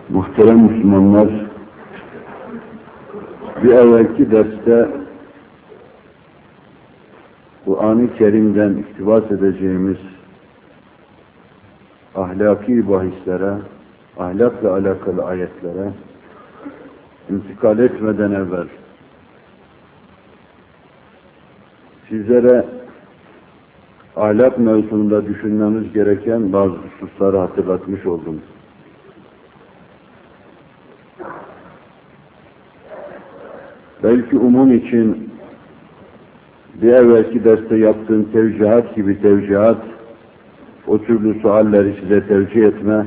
Muhterem Müslümanlar, bir evvelki derste Kur'an-ı Kerim'den iktibas edeceğimiz ahlaki bahislere, ahlakla alakalı ayetlere intikal etmeden evvel sizlere ahlak mevzusunda düşünmemiz gereken bazı hususları hatırlatmış oldum. Belki umum için bir evvelki derste yaptığım tevcihat gibi tevcihat, o türlü sualleri size tevcih etme,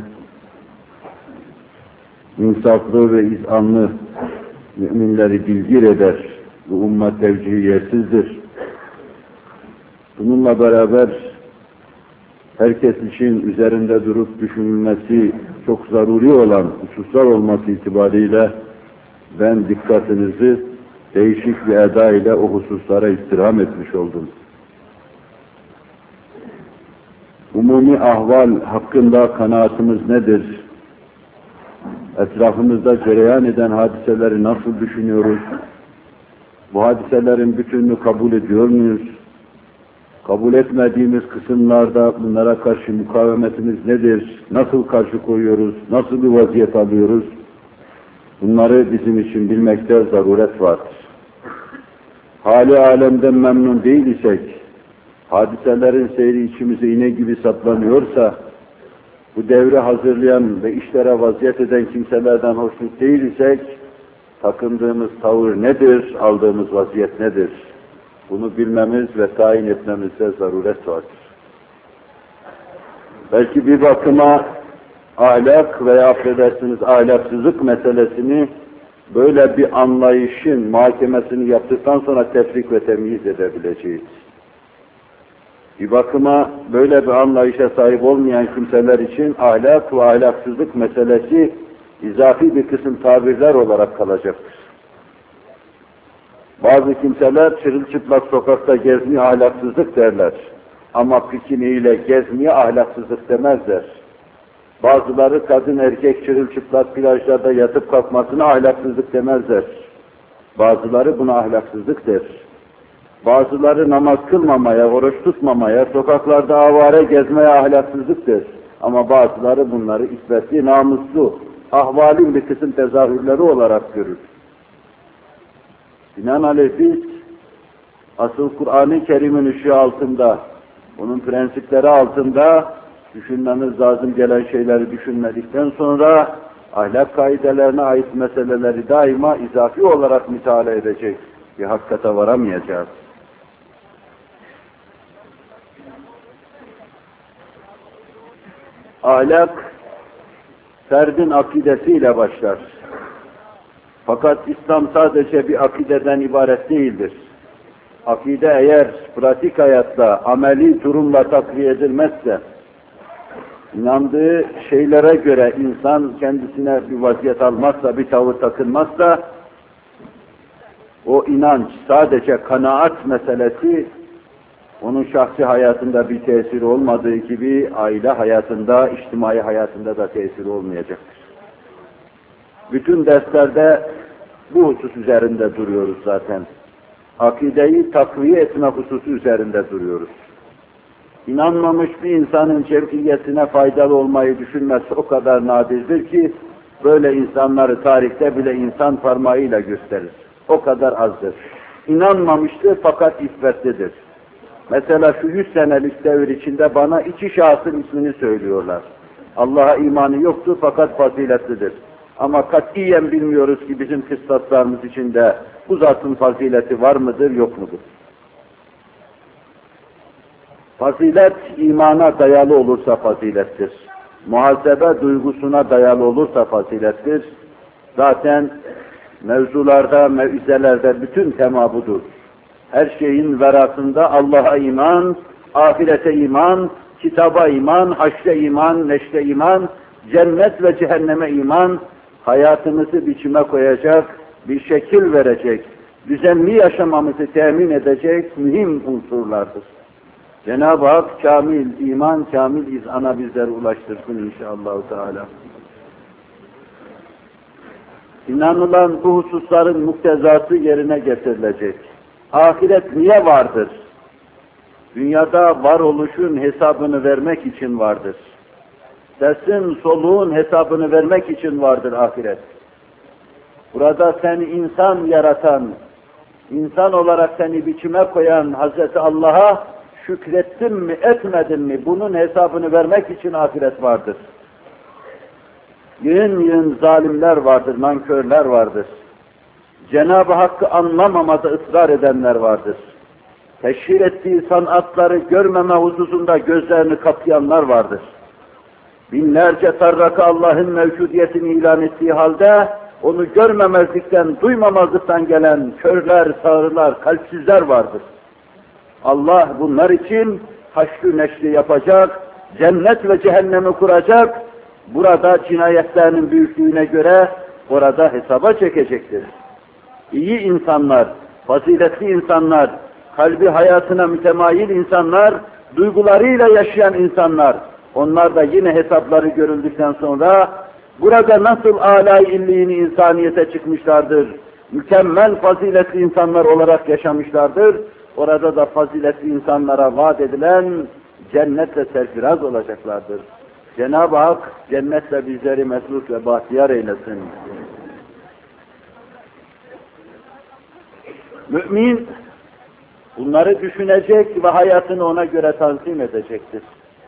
insaflı ve izanlı müminleri bilgir eder. Bu umma tevcihi yersizdir. Bununla beraber herkes için üzerinde durup düşünülmesi çok zaruri olan hususlar olması itibariyle ben dikkatinizi değişik bir eda ile o hususlara istirham etmiş oldum. Umumi ahval hakkında kanaatimiz nedir? Etrafımızda cereyan eden hadiseleri nasıl düşünüyoruz? Bu hadiselerin bütününü kabul ediyor muyuz? Kabul etmediğimiz kısımlarda bunlara karşı mukavemetimiz nedir? Nasıl karşı koyuyoruz? Nasıl bir vaziyet alıyoruz? Bunları bizim için bilmekte zaruret vardır. Hali alemden memnun değil isek, hadiselerin seyri içimize iğne gibi saplanıyorsa, bu devri hazırlayan ve işlere vaziyet eden kimselerden hoşnut değil isek, takındığımız tavır nedir, aldığımız vaziyet nedir? Bunu bilmemiz ve tayin etmemizde zaruret vardır. Belki bir bakıma ahlak veya affedersiniz ahlaksızlık meselesini böyle bir anlayışın muhakemesini yaptıktan sonra tefrik ve temyiz edebileceğiz. Bir bakıma böyle bir anlayışa sahip olmayan kimseler için ahlak ve ahlaksızlık meselesi izafi bir kısım tabirler olarak kalacaktır. Bazı kimseler çırılçıplak sokakta gezmeye ahlaksızlık derler. Ama bikiniyle gezmeye ahlaksızlık demezler. Bazıları kadın erkek çırılçıplak plajlarda yatıp kalkmasına ahlaksızlık demezler. Bazıları buna ahlaksızlık der. Bazıları namaz kılmamaya, oruç tutmamaya, sokaklarda avare gezmeye ahlaksızlık der. Ama bazıları bunları iffetli, namuslu, ahvalin bir kısım tezahürleri olarak görür. Binaenaleyh biz asıl Kur'an-ı Kerim'in ışığı altında, onun prensipleri altında düşünmemiz lazım gelen şeyleri düşünmedikten sonra ahlak kaidelerine ait meseleleri daima izafi olarak müteala edecek bir hakikate varamayacağız. Ahlak ferdin akidesiyle başlar. Fakat İslam sadece bir akideden ibaret değildir. Akide eğer pratik hayatta, ameli durumla takviye edilmezse, inandığı şeylere göre insan kendisine bir vaziyet almazsa, bir tavır takınmazsa, o inanç sadece kanaat meselesi, onun şahsi hayatında bir tesiri olmadığı gibi aile hayatında, içtimai hayatında da tesiri olmayacaktır. Bütün derslerde bu husus üzerinde duruyoruz zaten. Akideyi takviye etme hususu üzerinde duruyoruz. İnanmamış bir insanın cemiyetine faydalı olmayı düşünmesi o kadar nadirdir ki, böyle insanları tarihte bile insan parmağıyla gösterir. O kadar azdır. İnanmamıştır fakat iffetlidir. Mesela şu 100 senelik devir içinde bana 2 şahsın ismini söylüyorlar. Allah'a imanı yoktur fakat faziletlidir. Ama katiyen bilmiyoruz ki bizim kıstaslarımız içinde bu zatın fazileti var mıdır, yok mudur? Fazilet imana dayalı olursa fazilettir. Muhasebe duygusuna dayalı olursa fazilettir. Zaten mevzularda, mevizelerde bütün tema budur. Her şeyin verasında Allah'a iman, ahirete iman, kitaba iman, haşre iman, neşre iman, cennet ve cehenneme iman, hayatımızı biçime koyacak, bir şekil verecek, düzenli yaşamamızı temin edecek mühim unsurlardır. Cenab-ı Hak kamil iman, kamil izana bizleri ulaştırsın inşallah Teala. İnanılan bu hususların muktezası yerine getirilecek. Ahiret niye vardır? Dünyada varoluşun hesabını vermek için vardır. Sesin, soluğun hesabını vermek için vardır ahiret. Burada seni insan yaratan, insan olarak seni biçime koyan Hazreti Allah'a şükrettin mi, etmedin mi? Bunun hesabını vermek için ahiret vardır. Yığın yığın zalimler vardır, nankörler vardır. Cenab-ı Hakk'ı anlamamada ısrar edenler vardır. Teşhir ettiği sanatları görmeme hususunda gözlerini kapayanlar vardır. Binlerce tarraka Allah'ın mevcudiyetini ilan ettiği halde, onu görmemezlikten, duymamazlıktan gelen körler, sağırlar, kalpsizler vardır. Allah bunlar için haşr-ı neşri yapacak, cennet ve cehennemi kuracak, burada cinayetlerinin büyüklüğüne göre orada hesaba çekecektir. İyi insanlar, faziletli insanlar, kalbi hayatına mütemayil insanlar, duygularıyla yaşayan insanlar, onlar da yine hesapları görüldükten sonra burada nasıl âlâ-i illiğini insaniyete çıkmışlardır, mükemmel faziletli insanlar olarak yaşamışlardır, orada da faziletli insanlara vaat edilen cennetle serfiraz olacaklardır. Cenab-ı Hak cennetle bizleri mesrur ve bahtiyar eylesin. Mümin bunları düşünecek ve hayatını ona göre tanzim edecektir.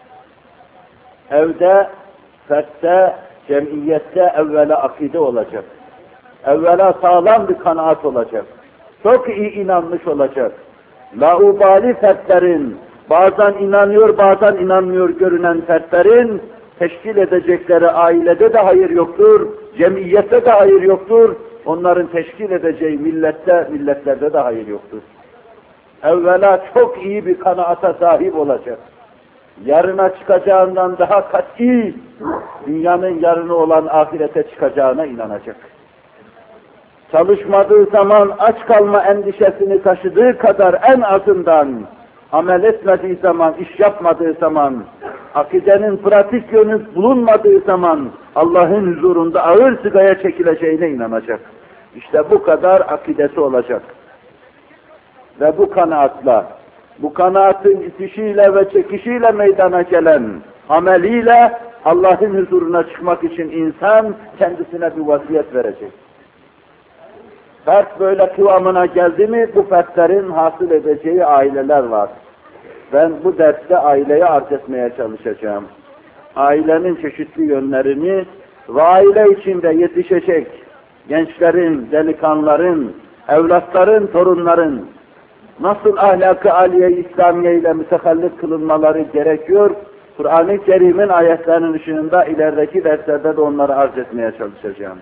Evde, fertte, cemiyette evvela akide olacak. Evvela sağlam bir kanaat olacak. Çok iyi inanmış olacak. Laubali fertlerin, bazen inanıyor, bazen inanmıyor görünen fertlerin teşkil edecekleri ailede de hayır yoktur, cemiyette de hayır yoktur, onların teşkil edeceği millette, milletlerde de hayır yoktur. Evvela çok iyi bir kanaata sahip olacak. Yarına çıkacağından daha kat'i, dünyanın yarını olan ahirete çıkacağına inanacak. Çalışmadığı zaman aç kalma endişesini taşıdığı kadar en azından amel etmediği zaman, iş yapmadığı zaman, akidenin pratik yönü bulunmadığı zaman Allah'ın huzurunda ağır sigaya çekileceğine inanacak. İşte bu kadar akidesi olacak. Ve bu kanaatla, bu kanaatin itişiyle ve çekişiyle meydana gelen ameliyle Allah'ın huzuruna çıkmak için insan kendisine bir vasiyet verecek. Fert böyle kıvamına geldi mi bu fertlerin hasıl edeceği aileler var. Ben bu derste aileyi arz etmeye çalışacağım. Ailenin çeşitli yönlerini ve aile içinde yetişecek gençlerin, delikanlıların, evlatların, torunların nasıl ahlak-ı aliye-i İslamiye ile mütehallik kılınmaları gerekiyor, Kur'an-ı Kerim'in ayetlerinin ışığında ilerideki derslerde de onları arz etmeye çalışacağım.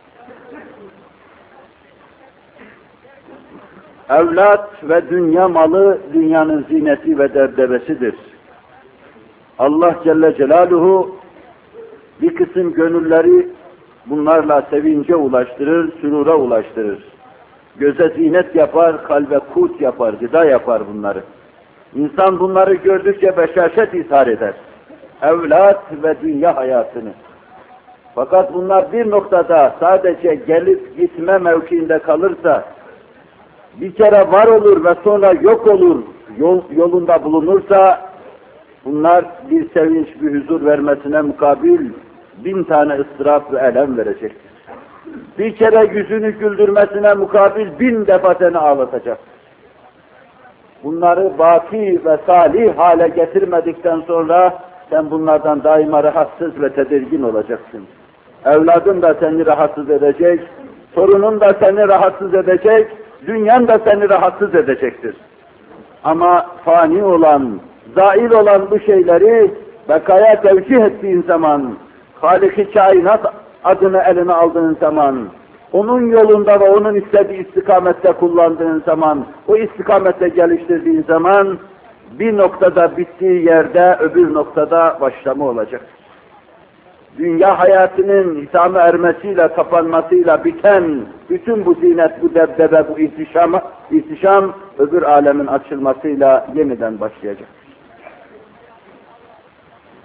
Evlat ve dünya malı dünyanın zineti ve debdebesidir. Allah Celle Celaluhu bir kısım gönülleri bunlarla sevince ulaştırır, sürura ulaştırır. Göze zinet yapar, kalbe kut yapar, gıda yapar bunları. İnsan bunları gördükçe beşaşet ishar eder. Evlat ve dünya hayatını. Fakat bunlar bir noktada sadece gelip gitme mevkiinde kalırsa, bir kere var olur ve sonra yok olur, yolunda bulunursa, bunlar bir sevinç, bir huzur vermesine mukabil 1000 tane ıstırap ve elem verecektir. Bir kere yüzünü güldürmesine mukabil 1000 defa seni ağlatacak. Bunları baki ve salih hale getirmedikten sonra sen bunlardan daima rahatsız ve tedirgin olacaksın. Evladın da seni rahatsız edecek, torunun da seni rahatsız edecek, dünyan da seni rahatsız edecektir. Ama fani olan, zail olan bu şeyleri bekaya tevcih ettiğin zaman, Halik-i Kainat adını eline aldığın zaman, onun yolunda ve onun istediği istikamette kullandığın zaman, o istikamette geliştirdiğin zaman, bir noktada bittiği yerde öbür noktada başlama olacak. Dünya hayatının hitama ermesiyle, kapanmasıyla biten bütün bu zinet, bu debdebe, bu ihtişam öbür alemin açılmasıyla yeniden başlayacak.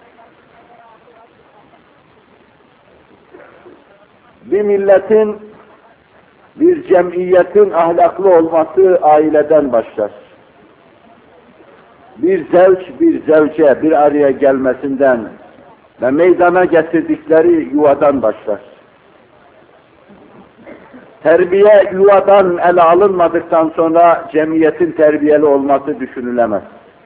Bir milletin Bir cemiyetin ahlaklı olması aileden başlar. Bir zevç, bir zevce bir araya gelmesinden ve meydana getirdikleri yuvadan başlar. Terbiye yuvadan ele alınmadıktan sonra cemiyetin terbiyeli olması düşünülemez.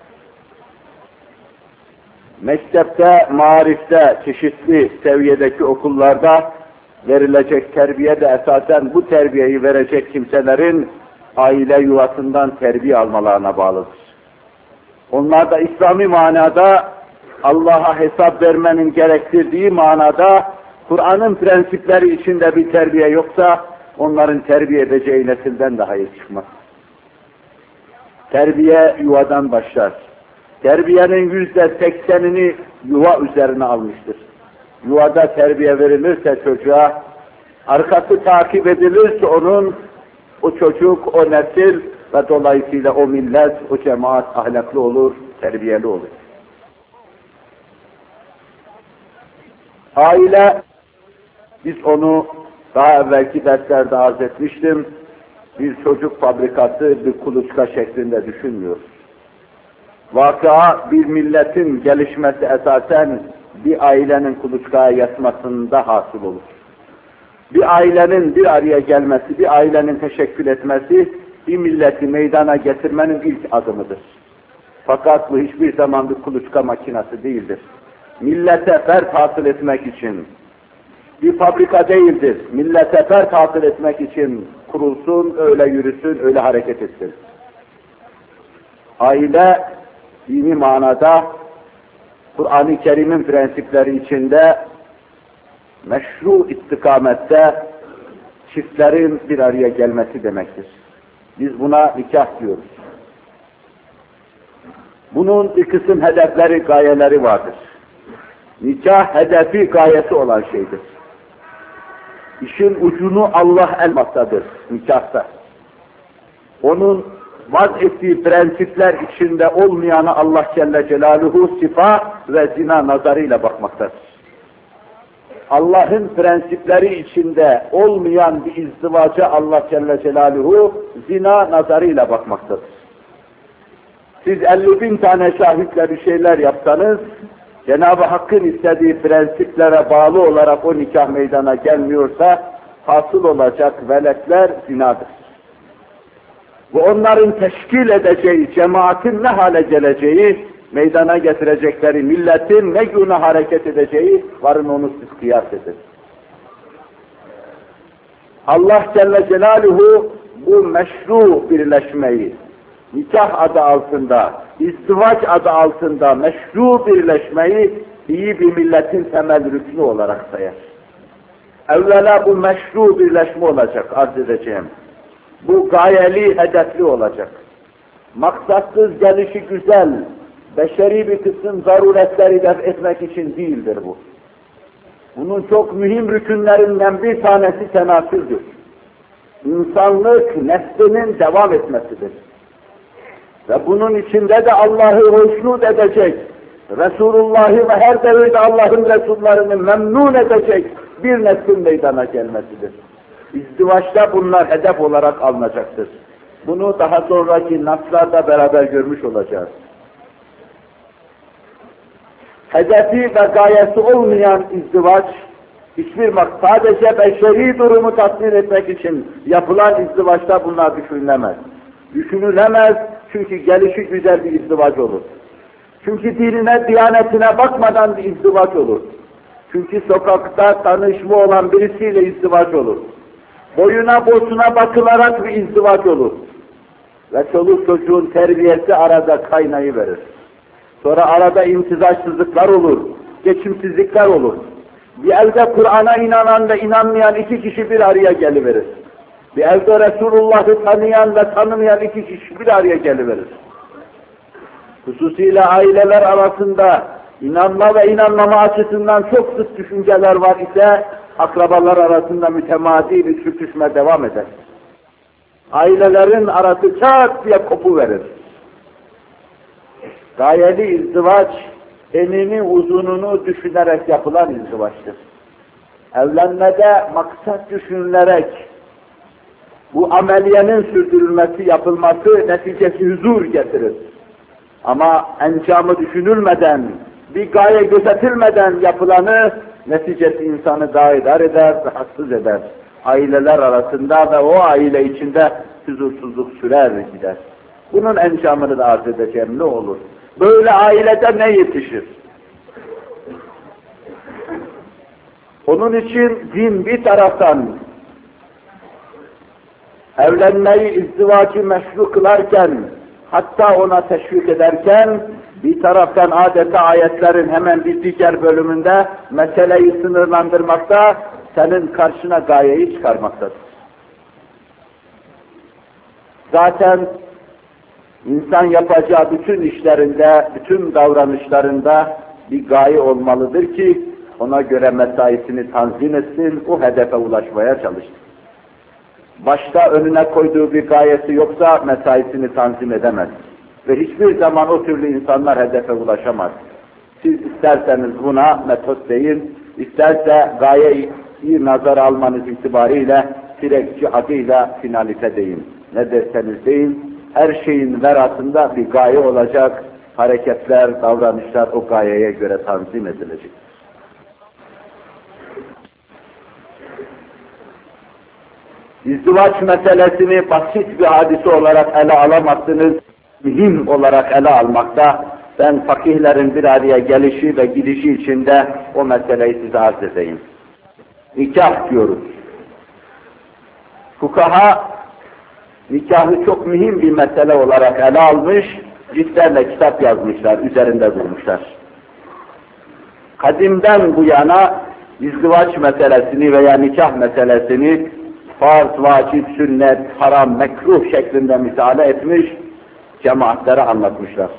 Mektepte, marifte, çeşitli seviyedeki okullarda verilecek terbiye de esasen bu terbiyeyi verecek kimselerin aile yuvasından terbiye almalarına bağlıdır. Onlar da İslami manada Allah'a hesap vermenin gerektirdiği manada Kur'an'ın prensipleri içinde bir terbiye yoksa onların terbiye edeceği nesilden de hayır çıkmaz. Terbiye yuvadan başlar. Terbiyenin %80'ini yuva üzerine almıştır. Yuvada terbiye verilirse çocuğa, arkası takip edilirse o çocuk, o nesil ve dolayısıyla o millet, o cemaat ahlaklı olur, terbiyeli olur. Aile, biz onu daha evvelki derslerde arz etmiştim, bir çocuk fabrikası, bir kuluçka şeklinde düşünmüyoruz. Vakıa bir milletin gelişmesi esasen bir ailenin kuluçkaya yatmasında hasıl olur. Bir ailenin bir araya gelmesi, bir ailenin teşekkül etmesi, bir milleti meydana getirmenin ilk adımıdır. Fakat bu hiçbir zaman bir kuluçka makinesi değildir. Millete fert hasıl etmek için bir fabrika değildir. Millete fert hasıl etmek için kurulsun, öyle yürüsün, öyle hareket etsin. Aile dini manada Kur'an-ı Kerim'in prensipleri içinde meşru istikamette çiftlerin bir araya gelmesi demektir. Biz buna nikah diyoruz. Bunun bir kısım hedefleri, gayeleri vardır. Nikah hedefi, gayesi olan şeydir. İşin ucunu Allah elmaktadır nikahta. Onun vaz ettiği prensipler içinde olmayanı Allah Celle Celaluhu sifa ve zina nazarıyla bakmaktadır. Allah'ın prensipleri içinde olmayan bir izdivaca Allah Celle Celaluhu zina nazarıyla bakmaktadır. Siz 50.000 tane şahitle bir şeyler yapsanız, Cenab-ı Hakk'ın istediği prensiplere bağlı olarak o nikah meydana gelmiyorsa, hasıl olacak veletler zinadır. Ve onların teşkil edeceği, cemaatin ne hale geleceği, meydana getirecekleri milletin ne güne hareket edeceği, varın onu siz kıyas edin. Allah Celle Celaluhu bu meşru birleşmeyi, nikah adı altında, izdivaç adı altında meşru birleşmeyi iyi bir milletin temel rüknü olarak sayar. Evvela bu meşru birleşme olacak, arz edeceğim. Bu gayeli, hedefli olacak. Maksatsız gelişi güzel, beşeri bir kısım zaruretleri def etmek için değildir bu. Bunun çok mühim rükünlerinden bir tanesi tenasüldür. İnsanlık neslinin devam etmesidir. Ve bunun içinde de Allah'ı hoşnut edecek, Resulullah'ı ve her devirde Allah'ın Resullerini memnun edecek bir neslin meydana gelmesidir. İzdivaçta bunlar hedef olarak alınacaktır. Bunu daha sonraki naslarda beraber görmüş olacağız. Hedefi ve gayesi olmayan izdivaç, sadece beşeri durumu tatmin etmek için yapılan izdivaçta bunlar düşünülemez. Düşünülemez çünkü gelişi güzel bir izdivaç olur. Çünkü dinine, diyanetine bakmadan bir izdivaç olur. Çünkü sokakta tanışma olan birisiyle izdivaç olur. Boyuna bosuna bakılarak bir izdivaç olur. Ve çoluk çocuğun terbiyesi arada kaynayıverir. Sonra arada imtizaçsızlıklar olur, geçimsizlikler olur. Bir elde Kur'an'a inanan ve inanmayan iki kişi bir araya geliverir. Bir elde Resulullah'ı tanıyan ve tanımayan iki kişi bir araya geliverir. Hususiyle aileler arasında inanma ve inanmama açısından çok sık düşünceler var ise, akrabalar arasında mütemadi bir sürtüşme devam eder. Ailelerin arası çat diye kopuverir. Gayeli izdivaç, enini uzununu düşünerek yapılan izdivaçtır. Evlenmede maksat düşünülerek, Bu ameliyenin sürdürülmesi, yapılması neticesi huzur getirir. Ama encamı düşünülmeden, bir gaye gözetilmeden yapılanı neticesi insanı daidar eder, rahatsız eder. Aileler arasında ve o aile içinde huzursuzluk sürer gider. Bunun encamını da arz edeceğim, ne olur? Böyle ailede ne yetişir? Onun için din bir taraftan evlenmeyi, izdivacı meşru kılarken, hatta ona teşvik ederken, bir taraftan adeta ayetlerin hemen bir diğer bölümünde meseleyi sınırlandırmakta, senin karşına gayeyi çıkarmaktadır. Zaten insan yapacağı bütün işlerinde, bütün davranışlarında bir gaye olmalıdır ki, ona göre mesaisini tanzim etsin, o hedefe ulaşmaya çalışsın. Başta önüne koyduğu bir gayesi yoksa mesaisini tanzim edemez. Ve hiçbir zaman o türlü insanlar hedefe ulaşamaz. Siz isterseniz buna metot deyin, isterse gayeyi nazara almanız itibariyle sürekli adıyla finalite deyin. Ne derseniz deyin, her şeyin verasında bir gaye olacak, hareketler, davranışlar o gayeye göre tanzim edilecek. İzdivaç meselesini basit bir hadise olarak ele alamazsınız, mühim olarak ele almakta. Ben fakihlerin bir araya gelişi ve gidişi içinde o meseleyi size arz edeyim. Nikah diyoruz. Fukaha nikahı çok mühim bir mesele olarak ele almış, ciltlerle kitap yazmışlar, üzerinde durmuşlar. Kadimden bu yana izdivaç meselesini veya nikah meselesini farz, vacip, sünnet, haram, mekruh şeklinde misale etmiş, cemaatlere anlatmışlar.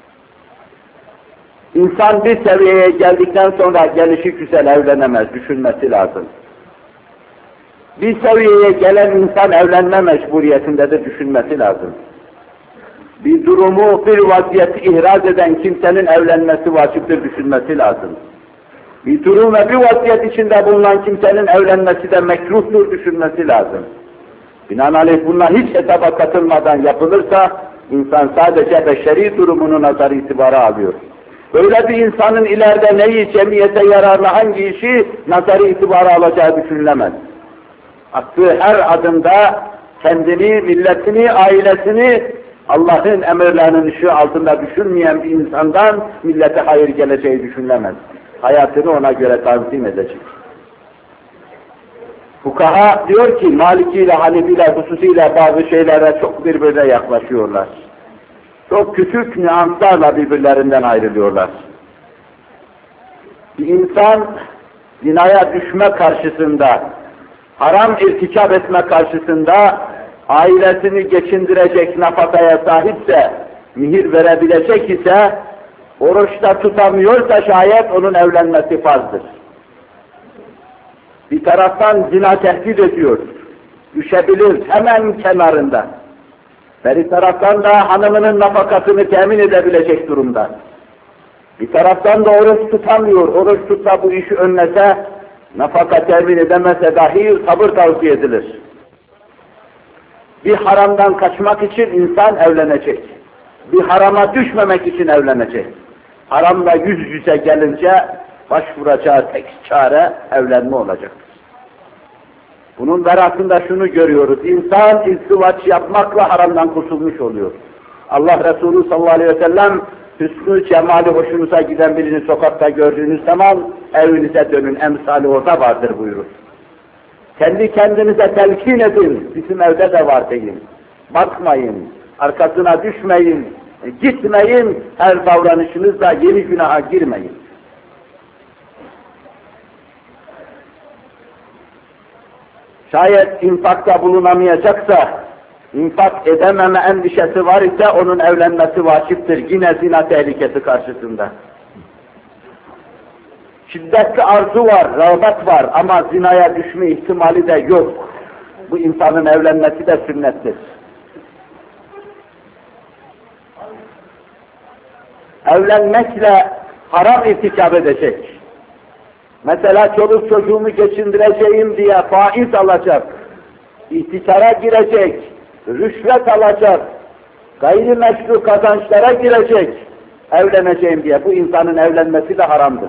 İnsan bir seviyeye geldikten sonra gelişi güzel evlenemez, düşünmesi lazım. Bir seviyeye gelen insan evlenme mecburiyetindedir, düşünmesi lazım. Bir durumu, bir vaziyeti ihraz eden kimsenin evlenmesi vaciptir, düşünmesi lazım. Bir durum ve bir vaziyet içinde bulunan kimsenin evlenmesi de mekruhtur, düşünmesi lazım. Binaenaleyh bunlar hiç hesaba katılmadan yapılırsa, insan sadece beşeri durumunu nazar itibara alıyor. Böyle bir insanın ileride neyi, cemiyete yararlı hangi işi nazarı itibara alacağı düşünülemez. Attığı her adımda kendini, milletini, ailesini Allah'ın emirlerinin ışığı altında düşünmeyen bir insandan millete hayır geleceği düşünülemez. Hayatını ona göre tanzim edecek. Fukaha diyor ki, Maliki ile Hanefi ile hususiyle bazı şeylere çok birbirine yaklaşıyorlar. Çok küçük nüanslarla birbirlerinden ayrılıyorlar. Bir insan zinaya düşme karşısında, haram irtikap etme karşısında, ailesini geçindirecek nafakaya sahipse, mihir verebilecek ise, oruçta tutamıyorsa şayet onun evlenmesi farzdır. Bir taraftan zina tehdit ediyor, düşebilir hemen kenarında. Bir taraftan da hanımının nafakasını temin edebilecek durumda. Bir taraftan da oruç tutamıyor, oruç tutsa bu işi önlese, nafaka temin edemese dahi sabır tavsiye edilir. Bir haramdan kaçmak için insan evlenecek. Bir harama düşmemek için evlenecek. Haramla yüz yüze gelince başvuracağı tek çare evlenme olacaktır. Bunun verasında şunu görüyoruz. İnsan izdivaç yapmakla haramdan kurtulmuş oluyor. Allah Resulü sallallahu aleyhi ve sellem hüsnü, cemali hoşunuza giden birini sokakta gördüğünüz zaman evinize dönün, emsali orada vardır buyurur. Kendi kendinize telkin edin, bizim evde de var deyin. Bakmayın, arkasına düşmeyin, gitmeyin, her davranışınızla yeni günaha girmeyin. Şayet infakta bulunamayacaksa, infak edememe endişesi var ise onun evlenmesi vaciptir, yine zina tehlikesi karşısında. Şiddetli arzu var, rağbet var ama zinaya düşme ihtimali de yok. Bu insanın evlenmesi de sünnettir. Evlenmekle haram irtikap edecek. Mesela çoluk çocuğumu geçindireceğim diye faiz alacak, ihtisara girecek, rüşvet alacak, gayrimeşru kazançlara girecek, evleneceğim diye. Bu insanın evlenmesi de haramdır.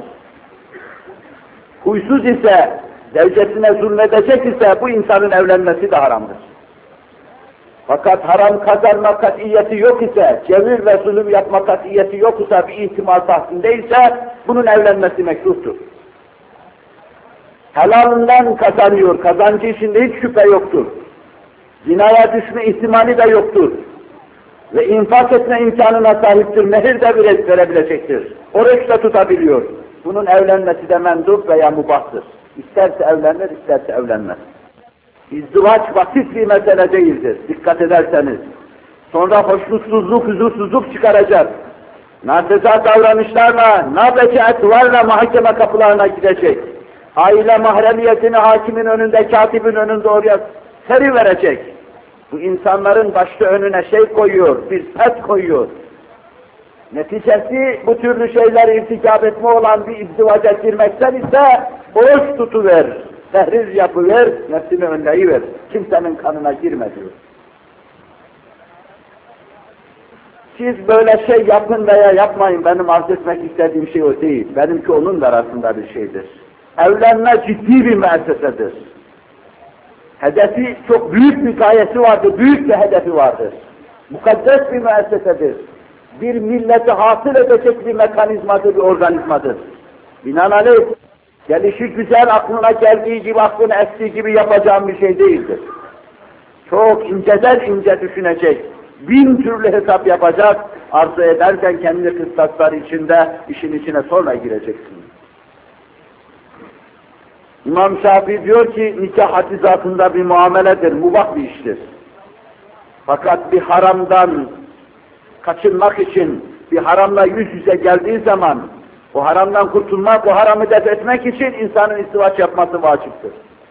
Huysuz ise, zevcesine zulmedecek ise bu insanın evlenmesi de haramdır. Fakat haram kazanma katiyeti yok ise, cevir ve zulüm yapma katiyeti yok ise, bir ihtimal tahsindeyse bunun evlenmesi mekruhtur. Helalından kazanıyor, kazancı içinde hiç şüphe yoktur. Zinaya düşme ihtimali de yoktur. Ve infak etme imkanına sahiptir, mehir de verebilecektir. Oruç da tutabiliyor. Bunun evlenmesi de mendup veya mubahtır. İsterse evlenir, isterse evlenmez. İzdivaç basit bir mesele değildir, dikkat ederseniz. Sonra hoşnutsuzluk, huzursuzluk çıkaracak. Narsıza davranışlarla, nabeceatlarla mahkeme kapılarına gidecek. Aile mahremiyetini hakimin önünde, katibin önünde oraya seri verecek. Bu insanların başta önüne şey koyuyor, bir pet koyuyor. Neticesi bu türlü şeyler irtikap etme olan bir izdivaca girmekten ise oruç tutuver, tehrir yapıver, nefsini önleyiver. Kimsenin kanına girme diyor. Siz böyle şey yapın veya yapmayın, benim arz etmek istediğim şey o değil. Benimki onun da arasında bir şeydir. Evlenme ciddi bir müessesedir. Hedefi çok büyük bir gayesi vardır, büyük bir hedefi vardır. Mukaddes bir müessesedir. Bir milleti hasıl edecek bir mekanizmadır, bir organizmadır. Binaenaleyh, gelişi güzel, aklına geldiği gibi, aklına estiği gibi yapacağım bir şey değildir. Çok inceden ince düşünecek, 1000 türlü hesap yapacak, arzu ederken kendi kıstasları içinde, işin içine sonra gireceksin. İmam Şafii diyor ki, nikah haddi zatında bir muameledir, mubah bir iştir. Fakat bir haramdan kaçınmak için, bir haramla yüz yüze geldiği zaman, o haramdan kurtulmak, o haramı def etmek için insanın izdivaç yapması vaciptir.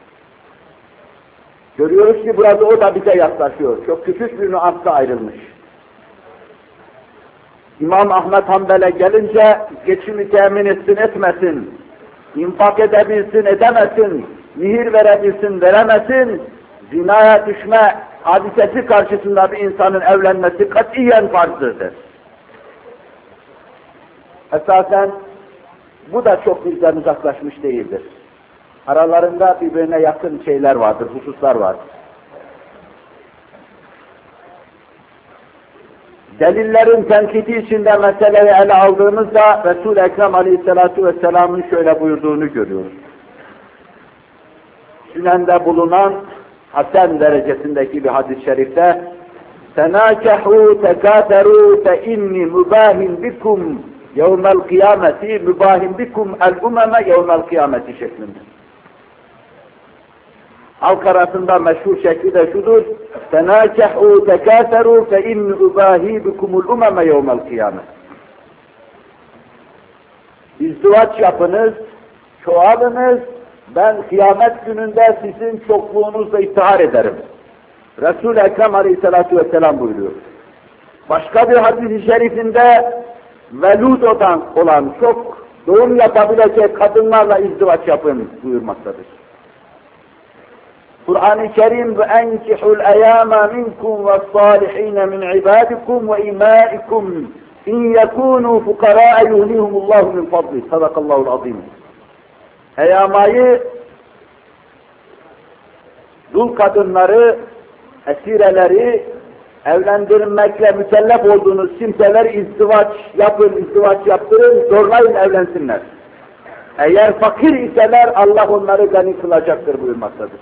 Görüyoruz ki burada o da bize yaklaşıyor. Çok küçük bir nüansta ayrılmış. İmam Ahmed Hanbel'e gelince, geçimi temin etsin etmesin, infak edebilsin edemesin, mihir verebilsin veremesin, zinaya düşme hadisesi karşısında bir insanın evlenmesi katiyen farzdır. Esasen bu da çok bizden uzaklaşmış değildir. Aralarında birbirine yakın şeyler vardır, hususlar vardır. Delillerin tenkidi içinde meseleyi ele aldığımızda Resul-i Ekrem Aleyhisselatü Vesselam'ın şöyle buyurduğunu görüyoruz. Sünende bulunan hasen derecesindeki bir hadis-i şerifte "Tenâkehû tekâterû fe inni mübâhin bikum yevmel kıyameti mübâhin bikum el-umeme yevmel kıyameti" şeklinde. Halk arasında meşhur şekli de şudur: "Tenâkehû tekâterû fe inni mübâhi bikumul umeme yevmel kıyamet." İzdivaç yapınız, çoğalınız, ben kıyamet gününde sizin çokluğunuzla iftihar ederim. Resul-i Ekrem Aleyhisselatü Vesselam buyuruyor. Başka bir hadis-i şerifinde velud olan çok doğum yapabilecek kadınlarla izdivaç yapın buyurmaktadır. Kur'an-ı Kerim ve enkihul eyama minkum ve salihin min ibadikum ve imaikum in yekunu fuqara yuhnihumullahu min fadli. Sadakallahu'l azim. Eyamayı, dul kadınları, esireleri, evlendirmekle mükellef olduğunuz kimseler izdivaç yapın, izdivaç yaptırın, zorlayın evlensinler. Eğer fakir iseler Allah onları gani kılacaktır buyurmaktadır.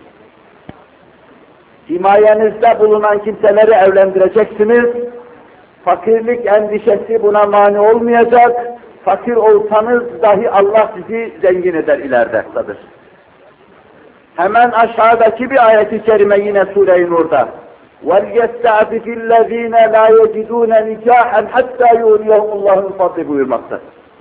Himayenizde bulunan kimseleri evlendireceksiniz. Fakirlik endişesi buna mani olmayacak. Fakir olsanız dahi Allah sizi zengin eder ileridedir. Hemen aşağıdaki bir ayet-i kerime yine Sure-i Nur'da. وَلْيَسْتَعْفِفِ الَّذ۪ينَ لَا يَجِدُونَ نِكَاحًا حَتَّى يُولِيَهُمُ اللّٰهُ مِنْ فَضْلِهِ buyurmakta.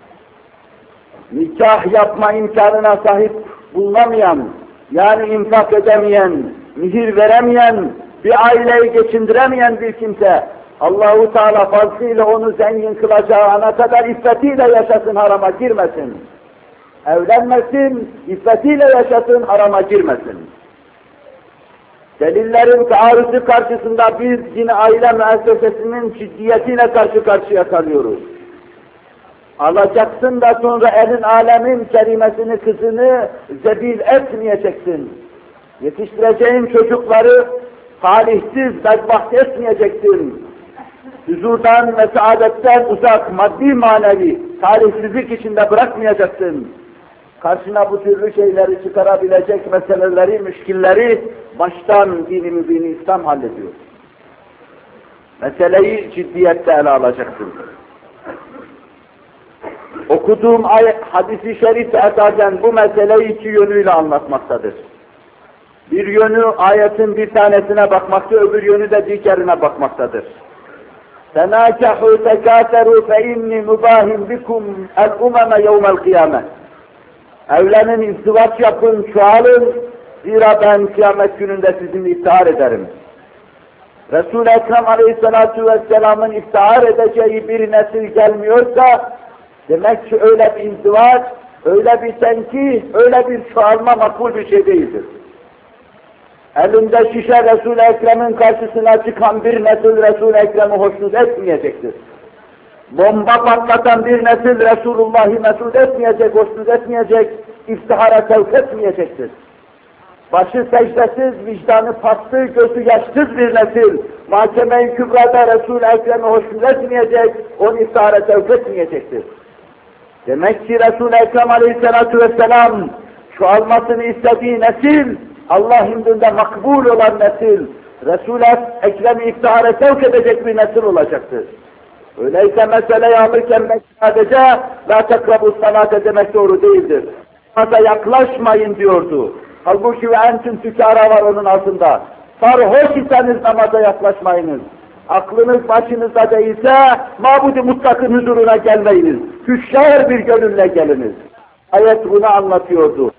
Nikah yapma imkanına sahip bulunamayan, yani infak edemeyen, mihir veremeyen, bir aileyi geçindiremeyen bir kimse, Allah-u Teala fazlıyla onu zengin kılacağı ana kadar iffetiyle yaşasın, harama girmesin. Evlenmesin, iffetiyle yaşasın, harama girmesin. Delillerin taarruzu karşısında biz yine aile müessesesinin ciddiyetiyle karşı karşıya kalıyoruz. Alacaksın da sonra elin alemin kerimesini, kızını zebil etmeyeceksin. Yetiştireceğin çocukları talihsiz, bedbaht etmeyeceksin. Huzurdan ve saadetten uzak, maddi manevi, talihsizlik içinde bırakmayacaksın. Karşına bu türlü şeyleri çıkarabilecek meseleleri, müşkilleri baştan dini mübini İslam hallediyor. Meseleyi ciddiyette ele alacaksın. Okuduğum hadis-i şerif esasen bu meseleyi iki yönüyle anlatmaktadır. Bir yönü ayetin bir tanesine bakmakta, öbür yönü de diğerine bakmaktadır. تَنَاكَحُوا تَكَاثَرُوا فَاِنِّي مُبَاهِمْ بِكُمْ الْاُمَمَ يَوْمَ الْقِيَامَةِ Evlenin, izdivaç yapın, çoğalın, zira ben kıyamet gününde sizinle iftihar ederim. Resul-i Ekrem Aleyhisselatü Vesselam'ın iftihar edeceği bir nesil gelmiyorsa, demek ki öyle bir izdivaç, öyle bir tenkih, öyle bir çoğalma makbul bir şey değildir. Elinde şişe Resul-i Ekrem'in karşısına çıkan bir nesil Resul-i Ekrem'i hoşnut etmeyecektir. Bomba patlatan bir nesil Resulullah'ı mesut etmeyecek, hoşnut etmeyecek, iftihara sevk etmeyecektir. Başı secdesiz, vicdanı pastı, gözü yaşsız bir nesil, mahkeme-i kübrada Resul-i Ekrem'i hoşnut etmeyecek, onu iftihara sevk etmeyecektir. Demek ki Resul-i Ekrem Aleyhisselatü Vesselam çoğalmasını istediği nesil, Allah indinde makbul olan nesil, Resul-i Ekrem'i iftihara sevk edecek bir nesil olacaktır. Öyleyse meseleyi alırken ben sadece la tekrabu salate demek doğru değildir. Namaza yaklaşmayın diyordu. Halbuki ve entüm tükara var onun altında. Sarhoş iseniz namaza yaklaşmayınız. Aklınız başınızda değilse mabud-i mutlakın huzuruna gelmeyiniz. Hüşyar bir gönülle geliniz. Ayet bunu anlatıyordu.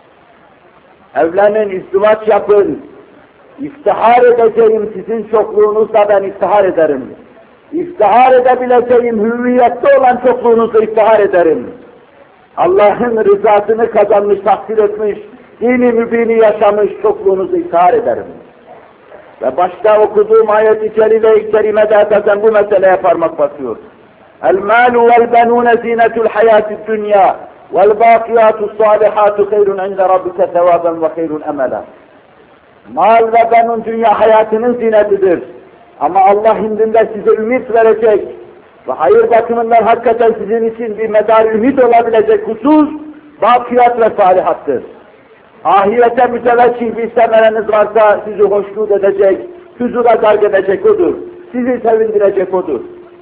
Evlenin, izdivaç yapın. İftihar edeceğim sizin çokluğunuzla ben iftihar ederim. İftihar edebileceğim hüviyette olan çokluğunuzu iftihar ederim. Allah'ın rızasını kazanmış, takdir etmiş, dini mübini yaşamış çokluğunuzu iftihar ederim. Ve başta okuduğum ayet-i kerime-de esasen bu meseleye parmak basıyor. El-mâlu vel-benûne zînetul hayâtid dünya vel-bâkiyâtus sâlihâtu hayrun inde rabbike sevâben ve hayrun emela. Mal ve benun dünya hayatının zinetidir. Ama Allah indinde size ümit verecek ve hayır bakımından hakikaten sizin için bir medar ümit olabilecek husus, bakiyat ve salihattır. Ahirete müteveccih bir semereniz varsa sizi hoşnut edecek, huzura gark edecek odur. Sizi sevindirecek odur.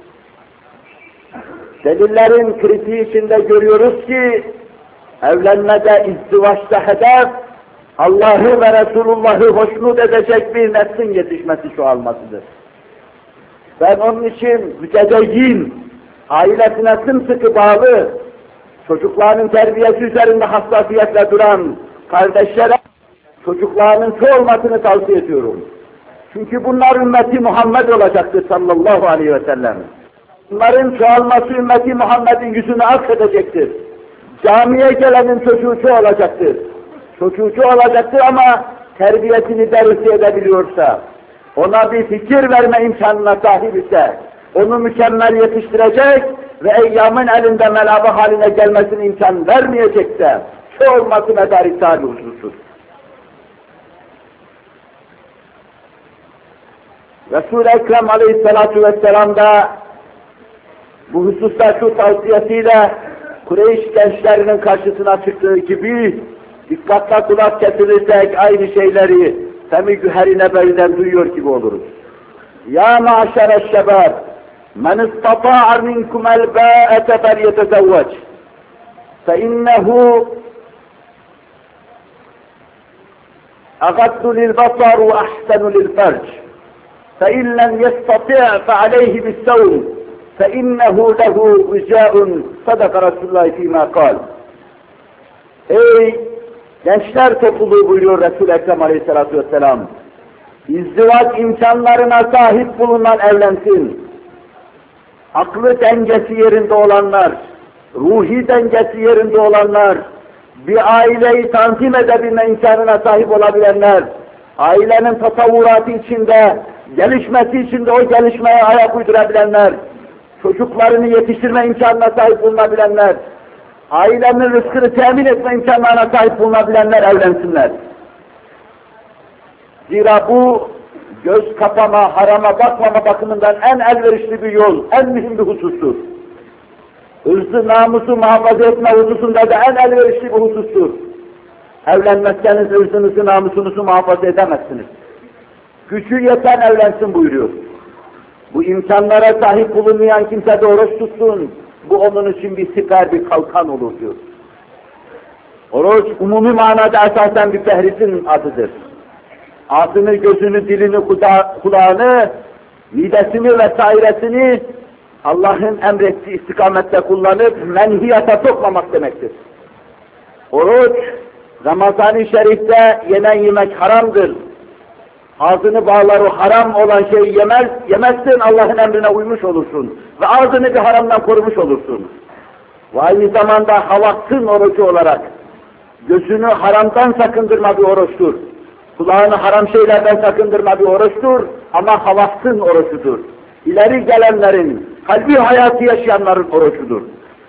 Delillerin kritiği içinde görüyoruz ki, evlenmede, izdivaçta hedef, Allah'ı ve Resulullah'ı hoşnut edecek bir neslin yetişmesi çoğalmasıdır. Ben onun için mütedeyyin, ailesine sımsıkı bağlı, çocuklarının terbiyesi üzerinde hassasiyetle duran kardeşlere çocuklarının çoğalmasını tavsiye ediyorum. Çünkü bunlar ümmeti Muhammed olacaktır sallallahu aleyhi ve sellem. Bunların çoğalması ümmeti Muhammed'in yüzünü aksedecektir. Camiye gelenin çocuğu olacaktır. Çocuğu olacaktır ama terbiyesini dersi edebiliyorsa, ona bir fikir verme imkanına sahip ise, onu mükemmel yetiştirecek ve eyyamın elinde melabı haline gelmesine imkan vermeyecekse, olması medarisal hususur. Resul-i Ekrem Aleyhisselatü Vesselam da bu hususta şu tavsiyesiyle Kureyş gençlerinin karşısına çıktığı gibi dikkatle kulak getirirsek aynı şeyleri Femi Güher-i Nebevi'den duyuyor gibi oluruz. Ya maşere'ş-şebab men istata'a minkumel ba'ete fel yetezevveç fe innehu أغض للبصر وأحسن للفرج فإن لم يستطع فعليه بالصوم فإنه له وجاء صدق رسول الله فيما قال. Ey gençler topluluğu buyuruyor Resul-i Ekrem Aleyhisselatü Vesselam. İzdivaç imkanlarına sahip bulunan evlensin. Aklı dengesi yerinde olanlar, ruhi dengesi yerinde olanlar, bir aileyi tanzim edebilme imkanına sahip olabilenler, ailenin tasavvuratı içinde, gelişmesi içinde o gelişmeye ayak uydurabilenler, çocuklarını yetiştirme imkanına sahip bulunabilenler, ailenin rızkını temin etme imkanlarına sahip bulunabilenler evlensinler. Zira bu göz kapama, harama bakmama bakımından en elverişli bir yol, en mühim bir husustur. Hırzı, namusu muhafaza etme hususunda da en elverişli bir husustur. Evlenmezseniz hırzınızı, namusunuzu muhafaza edemezsiniz. Gücü yeten evlensin buyuruyor. Bu imkanlara sahip bulunmayan kimse de oruç tutsun. Bu onun için bir siper, bir kalkan olur diyor. Oruç umumi manada esasen bir tehrisin adıdır. Ağzını, gözünü, dilini, kulağını, midesini vesairesini Allah'ın emrettiği istikamette kullanıp menhiyata sokmamak demektir. Oruç, Ramazan-ı Şerif'te yenen yemek haramdır. Ağzını bağlar o haram olan şeyi yemezsin, Allah'ın emrine uymuş olursun. Ve ağzını bir haramdan korumuş olursun. Ve aynı zamanda havaksın orucu olarak, gözünü haramdan sakındırma bir oruçtur. Kulağını haram şeylerden sakındırma bir oruçtur ama havaksın orucudur. İleri gelenlerin, kalbi hayatı yaşayanların orucudur.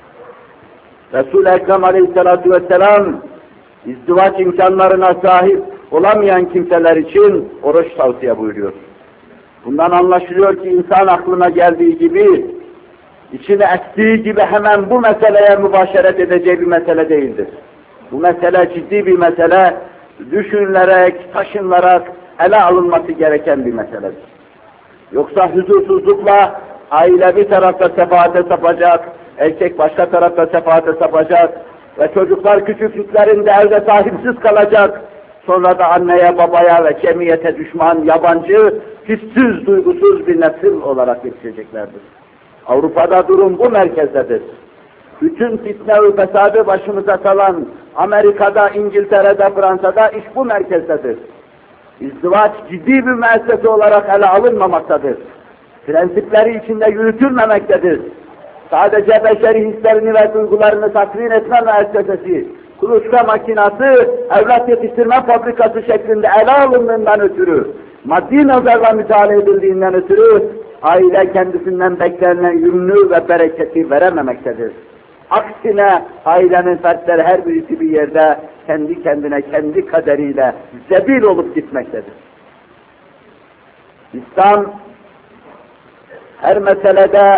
Resul-i Ekrem Aleyhisselatü Vesselam, izdivaç imkanlarına sahip olamayan kimseler için oruç tavsiye buyuruyor. Bundan anlaşılıyor ki insan aklına geldiği gibi, içine estiği gibi hemen bu meseleye mübaşeret edeceği bir mesele değildir. Bu mesele ciddi bir mesele, düşünülerek, taşınılarak ele alınması gereken bir meseledir. Yoksa huzursuzlukla aile bir tarafta sefaate sapacak, erkek başka tarafta sefaate sapacak ve çocuklar küçüklüklerinde evde sahipsiz kalacak. Sonra da anneye, babaya ve cemiyete düşman, yabancı, hissiz, duygusuz bir nesil olarak yetişeceklerdir. Avrupa'da durum bu merkezdedir. Bütün fitne ve fesadı başımıza salan Amerika'da, İngiltere'de, Fransa'da iş bu merkezdedir. İzdivaç ciddi bir müessese olarak ele alınmamaktadır. Prensipleri içinde yürütülmemektedir. Sadece beşeri hislerini ve duygularını tatmin etme müessesesi, kuluçka makinası, evlat yetiştirme fabrikası şeklinde ele alındığından ötürü, maddi nazarla müdahale edildiğinden ötürü, aile kendisinden beklenen yönünü ve bereketi verememektedir. Aksine ailenin fertleri her birisi bir yerde kendi kendine, kendi kaderiyle zebil olup gitmektedir. İslam her meselede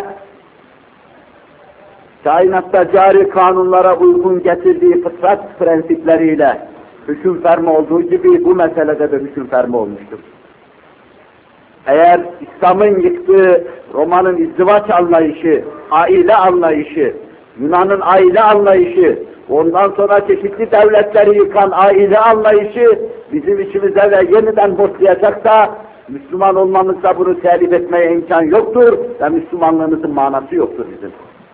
kainatta cari kanunlara uygun getirdiği fıtrat prensipleriyle hüküm fermi olduğu gibi bu meselede de hüküm fermi olmuştur. Eğer İslam'ın yıktığı Roma'nın izdivaç anlayışı, aile anlayışı, Yunan'ın aile anlayışı, ondan sonra çeşitli devletleri yıkan aile anlayışı bizim içimize ve yeniden bozlayacaksa, Müslüman olmamızda bunu telif etmeye imkan yoktur ve Müslümanlığımızın manası yoktur bizim.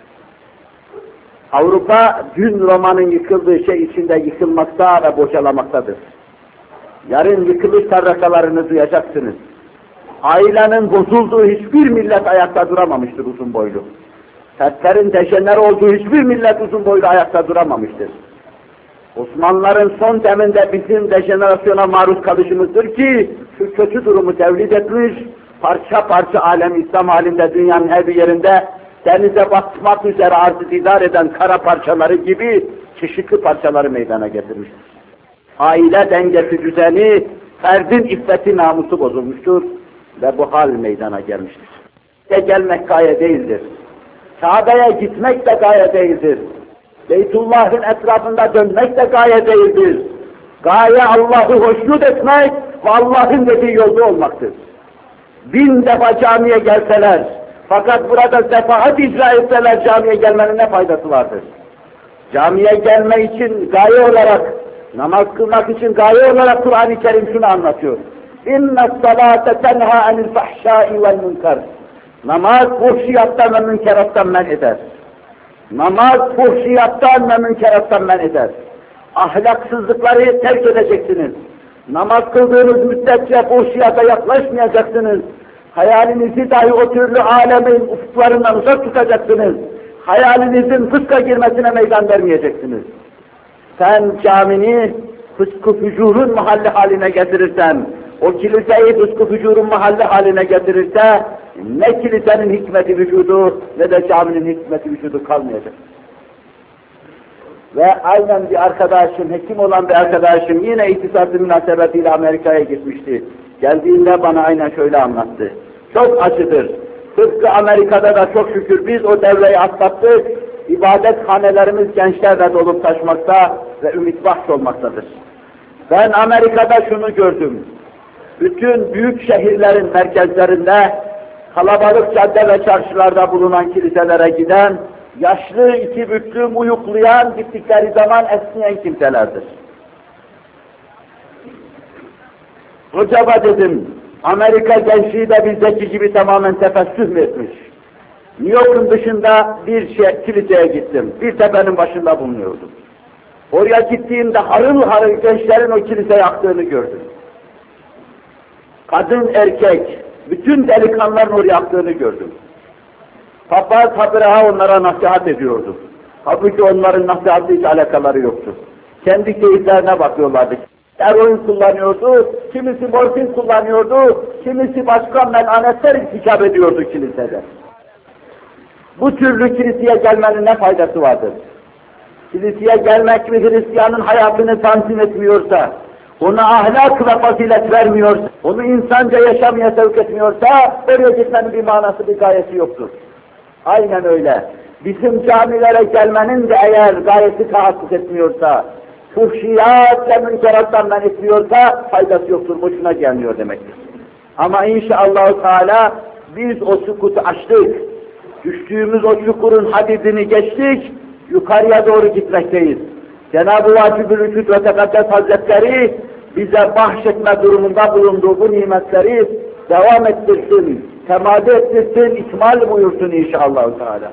Avrupa, dün Roma'nın yıkıldığı şey içinde yıkılmakta ve bocalamaktadır. Yarın yıkılış tarrakalarını duyacaksınız. Ailenin bozulduğu hiçbir millet ayakta duramamıştır uzun boylu. Fertlerin dejener olduğu hiçbir millet uzun boylu ayakta duramamıştır. Osmanlıların son deminde bizim dejenerasyona maruz kalışımızdır ki, şu kötü durumu tevlid etmiş, parça parça alem İslam halinde dünyanın her bir yerinde, denize batmak üzere arzı idare eden kara parçaları gibi çeşitli parçaları meydana getirmiştir. Aile dengesi düzeni, ferdin iffeti namusu bozulmuştur ve bu hal meydana gelmiştir. Gelmek gaye değildir. Kabe'ye gitmek de gaye değildir. Beytullah'ın etrafında dönmek de gaye değildir. Gaye Allah'ı hoşnut etmek ve Allah'ın dediği yolda olmaktır. 1000 defa camiye gelseler, fakat burada defaat icra etseler camiye gelmenin ne faydası vardır? Camiye gelme için gaye olarak, namaz kılmak için gaye olarak Kur'an-ı Kerim şunu anlatıyor. İnne salate tenha anil fahşai vel münker. Namaz fuhşiyattan ve münkerattan men eder. Namaz fuhşiyattan ve münkerattan men eder. Ahlaksızlıkları terk edeceksiniz. Namaz kıldığınız müddetçe fuhşiyata yaklaşmayacaksınız. Hayalinizi dahi o türlü alemin ufuklarından uzak tutacaksınız. Hayalinizin fıska girmesine meydan vermeyeceksiniz. Sen camini fıskı fücurun mahalli haline getirirsen, o kiliseyi fıskı fücurun mahalli haline getirirse, ne kilisenin hikmeti vücudu, ne de caminin hikmeti vücudu kalmayacak. Ve aynen bir arkadaşım, hekim olan bir arkadaşım yine iktisadi münasebetiyle Amerika'ya gitmişti. Geldiğinde bana aynen şöyle anlattı. Çok acıdır. Tıpkı Amerika'da da çok şükür biz o devreyi atlattık. İbadethanelerimiz gençlerle dolup taşmakta ve ümit bahş olmaktadır. Ben Amerika'da şunu gördüm. Bütün büyük şehirlerin merkezlerinde, kalabalık cadde ve çarşılarda bulunan kiliselere giden, yaşlı, iki büklüm, uyuklayan, gittikleri zaman esneyen kimselerdir. Acaba dedim, Amerika gençliği de bizdeki gibi tamamen tefessüh mü etmiş? New York'un dışında bir kiliseye gittim, bir tepenin başında bulunuyordum. Oraya gittiğimde harıl harıl gençlerin o kilise yaktığını gördüm. Kadın, erkek, bütün delikanlıların oraya yaktığını gördüm. Papaz habire onlara nasihat ediyordu. Halbuki onların nasihatı hiç alakaları yoktu. Kendi keyiflerine bakıyorlardı. Eroin kullanıyordu, kimisi morfin kullanıyordu, kimisi başka melanetler irtikap ediyordu kilisede. Bu türlü kiliseye gelmenin ne faydası vardır? Kiliseye gelmek bir Hristiyanın hayatını tanzim etmiyorsa, ona ahlak ve fazilet vermiyorsa, onu insanca yaşamaya sevk etmiyorsa, oraya gitmenin bir manası, bir gayesi yoktur. Aynen öyle. Bizim camilere gelmenin de eğer gayesi tahakkuk etmiyorsa, fuhşiyat ve münkerattan men etmiyorsa, faydası yoktur, boşuna gelmiyor demektir. Ama inşallah Teala biz o sükutu açtık, düştüğümüz o çukurun hadidini geçtik, yukarıya doğru gitmekteyiz. Cenab-ı Vacib-ül Vücud ve Tekaddes Hazretleri bize bahşetme durumunda bulunduğu bu nimetleri devam ettirsin, temadi ettirsin, ikmal buyursun inşallah Teala.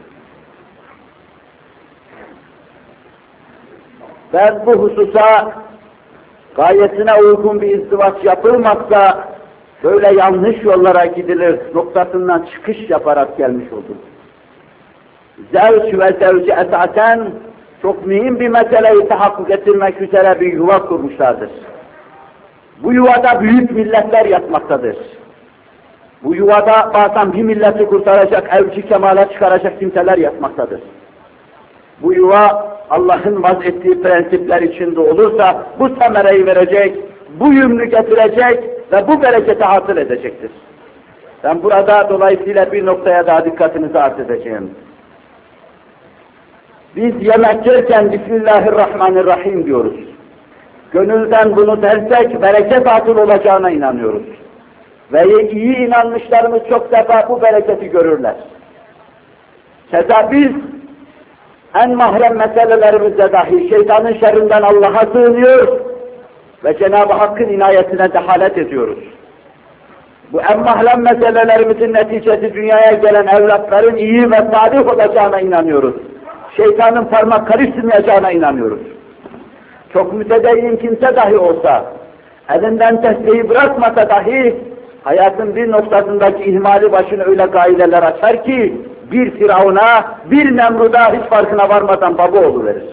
Ben bu hususa gayesine uygun bir izdivaç yapılmazsa böyle yanlış yollara gidilir noktasından çıkış yaparak gelmiş oldum. Zevç ve zevci esasen çok mühim bir meseleyi tahakkuk ettirmek üzere bir yuva kurmuşlardır. Bu yuvada büyük milletler yatmaktadır. Bu yuvada bazen bir milleti kurtaracak, evci kemale çıkaracak kimseler yatmaktadır. Bu yuva Allah'ın vaz'ettiği prensipler içinde olursa bu semereyi verecek, bu yümrü getirecek ve bu bereketi hasıl edecektir. Ben burada dolayısıyla bir noktaya daha dikkatinizi arz edeceğim. Biz yemek yerken Bismillahirrahmanirrahim diyoruz. Gönülden bunu dersek bereket hasıl olacağına inanıyoruz. Ve iyi inanmışlarımız çok defa bu bereketi görürler. Keza biz en mahrem meselelerimizde dahi şeytanın şerrinden Allah'a sığınıyor ve Cenab-ı Hakk'ın inayetine dehalet ediyoruz. Bu en mahrem meselelerimizin neticesi dünyaya gelen evlatların iyi ve salih olacağına inanıyoruz. Şeytanın parmak karıştırmayacağına inanıyoruz. Çok mütedeyyin kimse dahi olsa, elinden tesbihi bırakmasa dahi, hayatın bir noktasındaki ihmali başını öyle gaileler açar ki, bir Firavun'a, bir Nemrud'a hiç farkına varmadan baba oluverir.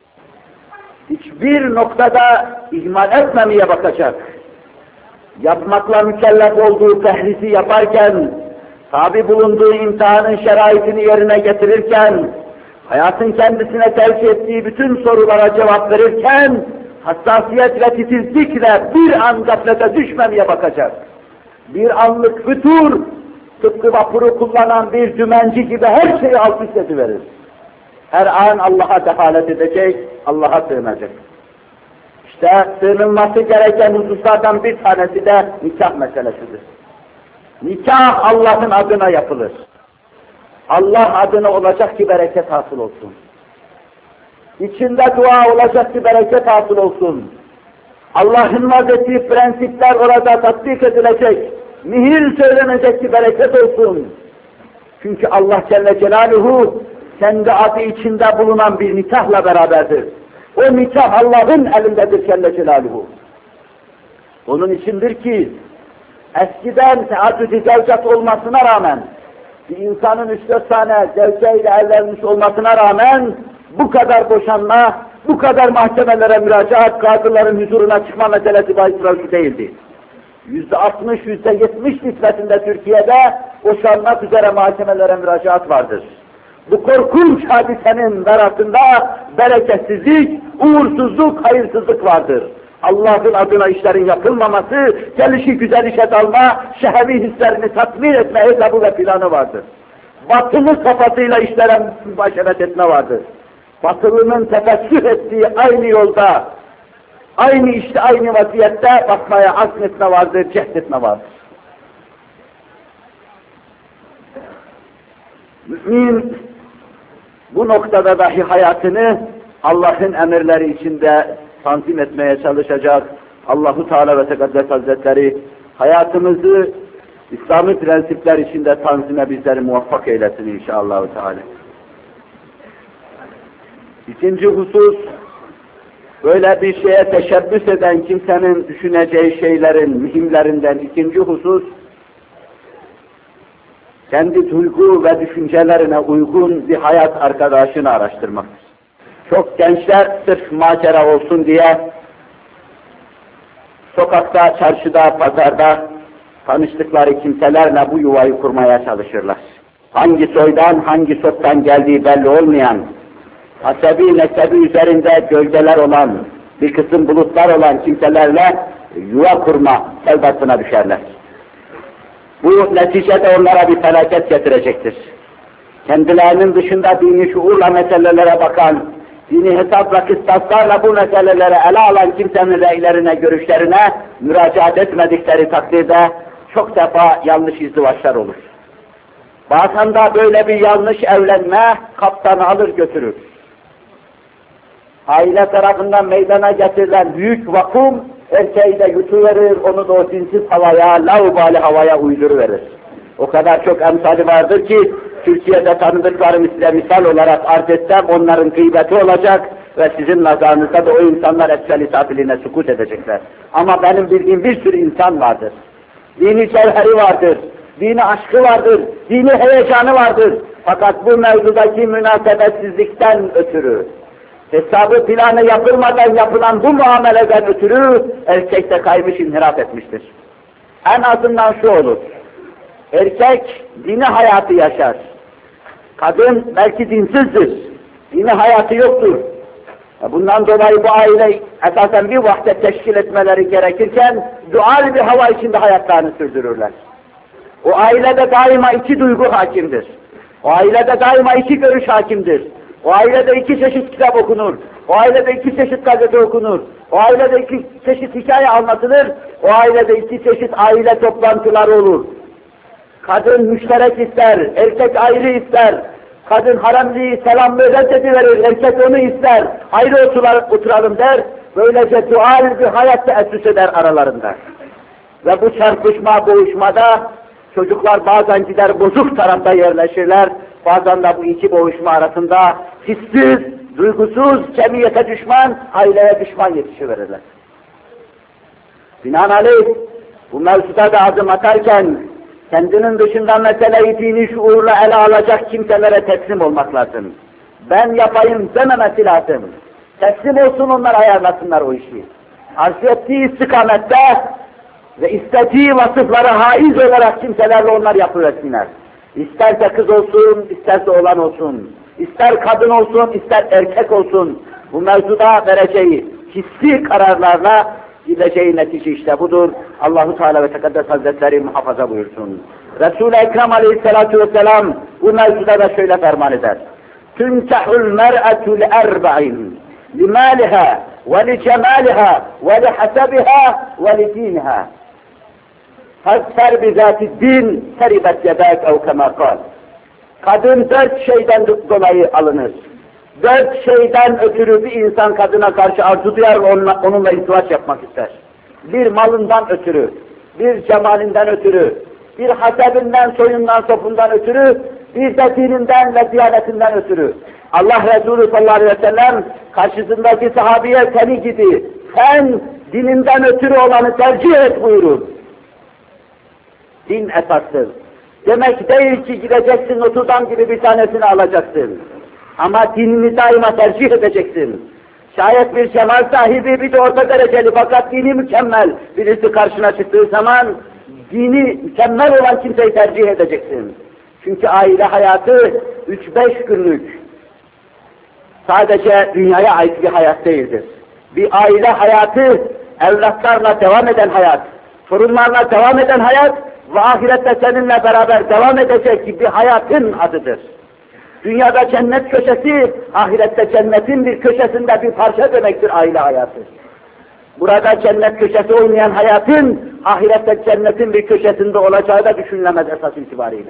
Hiçbir noktada ihmal etmemeye bakacak. Yapmakla mükellef olduğu tehrisi yaparken, tabi bulunduğu imtihanın şeraitini yerine getirirken, hayatın kendisine tercih ettiği bütün sorulara cevap verirken, hassasiyet ve titizlikle bir an gaflete düşmemeye bakacak. Bir anlık fütur, tıpkı vapuru kullanan bir dümenci gibi her şeyi alt üst ediverir. Her an Allah'a dehalet edecek, Allah'a sığınacak. İşte sığınılması gereken hususlardan bir tanesi de nikah meselesidir. Nikah Allah'ın adına yapılır. Allah adına olacak ki bereket hasıl olsun. İçinde dua olacak ki bereket hasıl olsun. Allah'ın vazettiği prensipler orada tatbik edilecek. Mihir söylenecek ki bereket olsun. Çünkü Allah Celle Celaluhu kendi adı içinde bulunan bir nikahla beraberdir. O nikah Allah'ın elindedir Celle Celaluhu. Onun içindir ki eskiden teaddüd-i zevcat olmasına rağmen bir insanın 3-4 tane zevceyle evlenmiş olmasına rağmen bu kadar boşanma, bu kadar mahkemelere müracaat, kadıların huzuruna çıkma meselesi bahis mevzu değildi. %60, %70 nispetinde Türkiye'de boşanmak üzere mahkemelere müracaat vardır. Bu korkunç hadisenin arasında bereketsizlik, uğursuzluk, hayırsızlık vardır. Allah'ın adına işlerin yapılmaması, gelişi güzel işe dalma, şehevi hislerini tatmin etme hesabı ve planı vardır. Batılı kafasıyla işlere mübaşeret etme vardır. Batılının tefessüh ettiği aynı yolda, aynı işte, aynı vaziyette bakmaya azmetme vardır, cehdetme vardır. Mümin bu noktada dahi hayatını Allah'ın emirleri içinde tanzim etmeye çalışacak. Allahu Teala ve Tekaddes Hazretleri hayatımızı İslami prensipler içinde tanzime bizleri muvaffak eylesin inşallah Teala. İkinci husus, böyle bir şeye teşebbüs eden kimsenin düşüneceği şeylerin mühimlerinden ikinci husus, kendi duygu ve düşüncelerine uygun bir hayat arkadaşını araştırmaktır. Çok gençler sırf macera olsun diye sokakta, çarşıda, pazarda tanıştıkları kimselerle bu yuvayı kurmaya çalışırlar. Hangi soydan, hangi soktan geldiği belli olmayan, hasebi nesebi üzerinde gölgeler olan, bir kısım bulutlar olan kimselerle yuva kurma sevdasına düşerler. Bu neticede onlara bir felaket getirecektir. Kendilerinin dışında dini şuurla meselelere bakan, dini hesap ve kıstaslarla bu meseleleri ele alan kimsenin reylerine, görüşlerine müracaat etmedikleri takdirde çok defa yanlış izdivaçlar olur. Bazen de böyle bir yanlış evlenme kaptanı alır götürür. Aile tarafından meydana getirilen büyük vakum, erkeği de yutuverir, onu da o dinsiz havaya, laubali havaya uyduruverir. O kadar çok emsali vardır ki, Türkiye'de tanıdıklarım size misal olarak arz etsem, onların gıybeti olacak ve sizin nazarınızda da o insanlar esfel-i safiline sukut edecekler. Ama benim bildiğim bir sürü insan vardır. Dini cevheri vardır, dini aşkı vardır, dini heyecanı vardır. Fakat bu mevzudaki münasebetsizlikten ötürü, hesabı planı yapılmadan yapılan bu muameleden ötürü erkekte kaymış, inhiraf etmiştir. En azından şu olur, erkek dini hayatı yaşar. Kadın belki dinsizdir, dini hayatı yoktur. Bundan dolayı bu aile esasen bir vahdet teşkil etmeleri gerekirken dual bir hava içinde hayatlarını sürdürürler. O ailede daima iki duygu hakimdir. O ailede daima iki görüş hakimdir. O ailede iki çeşit kitap okunur. O ailede iki çeşit gazete okunur. O ailede iki çeşit hikaye anlatılır. O ailede iki çeşit aile toplantıları olur. Kadın müşterek ister, erkek ayrı ister. Kadın haremliği, selamlığı reddediverir, erkek onu ister. Ayrı oturalım der. Böylece dual bir hayat teessüs eder aralarında. Ve bu çarpışma, boğuşmada çocuklar bazen gider bozuk tarafta yerleşirler. Bazen de bu iki boğuşma arasında hissiz, duygusuz, cemiyete düşman, aileye düşman yetişiverirler. Binaenaleyh bu mevzuda da adım atarken kendinin dışında meseleyi dini şuurla ele alacak kimselere teslim olmak lazım. Ben yapayım dememesi lazım. Teslim olsun, onlar ayarlasınlar o işi. Arz ettiği istikamette ve istediği vasıflara haiz olarak kimselerle onlar yapıversinler. İsterse kız olsun, isterse oğlan olsun, ister kadın olsun, ister erkek olsun, bu mevzuda vereceği hissi kararlarla gideceği netice işte budur. Allahu Teala ve Tekaddes Hazretleri muhafaza buyursun. Resul-i Ekrem Aleyhissalatu vesselam bu mevzuda da şöyle ferman eder. Tünkehul mer'atu li'erba'in limaliha ve licemaliha ve lihasabiha ve lidiniha. Fazfer bizati din teribet yedek ev kema kal. Kadın dört şeyden dolayı alınır. Dört şeyden ötürü bir insan kadına karşı arzu duyar ve onunla izdivaç yapmak ister. Bir malından ötürü, bir cemalinden ötürü, bir hasebinden, soyundan, sopundan ötürü, bir de dininden ve diyanetinden ötürü. Allah Resulü sallallahu aleyhi ve sellem karşısındaki sahabiye seni gibi sen dininden ötürü olanı tercih et buyurur. Din esastır. Demek değil ki gideceksin Notre Dame gibi bir tanesini alacaksın. Ama dinini daima tercih edeceksin. Şayet bir cemal sahibi, bir de orta dereceli fakat dini mükemmel birisi karşına çıktığı zaman dini mükemmel olan kimseyi tercih edeceksin. Çünkü aile hayatı 3-5 günlük, sadece dünyaya ait bir hayat değildir. Bir aile hayatı, evlatlarla devam eden hayat, torunlarla devam eden hayat ve ahirette seninle beraber devam edecek bir hayatın adıdır. Dünyada cennet köşesi, ahirette cennetin bir köşesinde bir parça demektir aile hayatı. Burada cennet köşesi olmayan hayatın, ahirette cennetin bir köşesinde olacağı da düşünülemez esas itibariyle.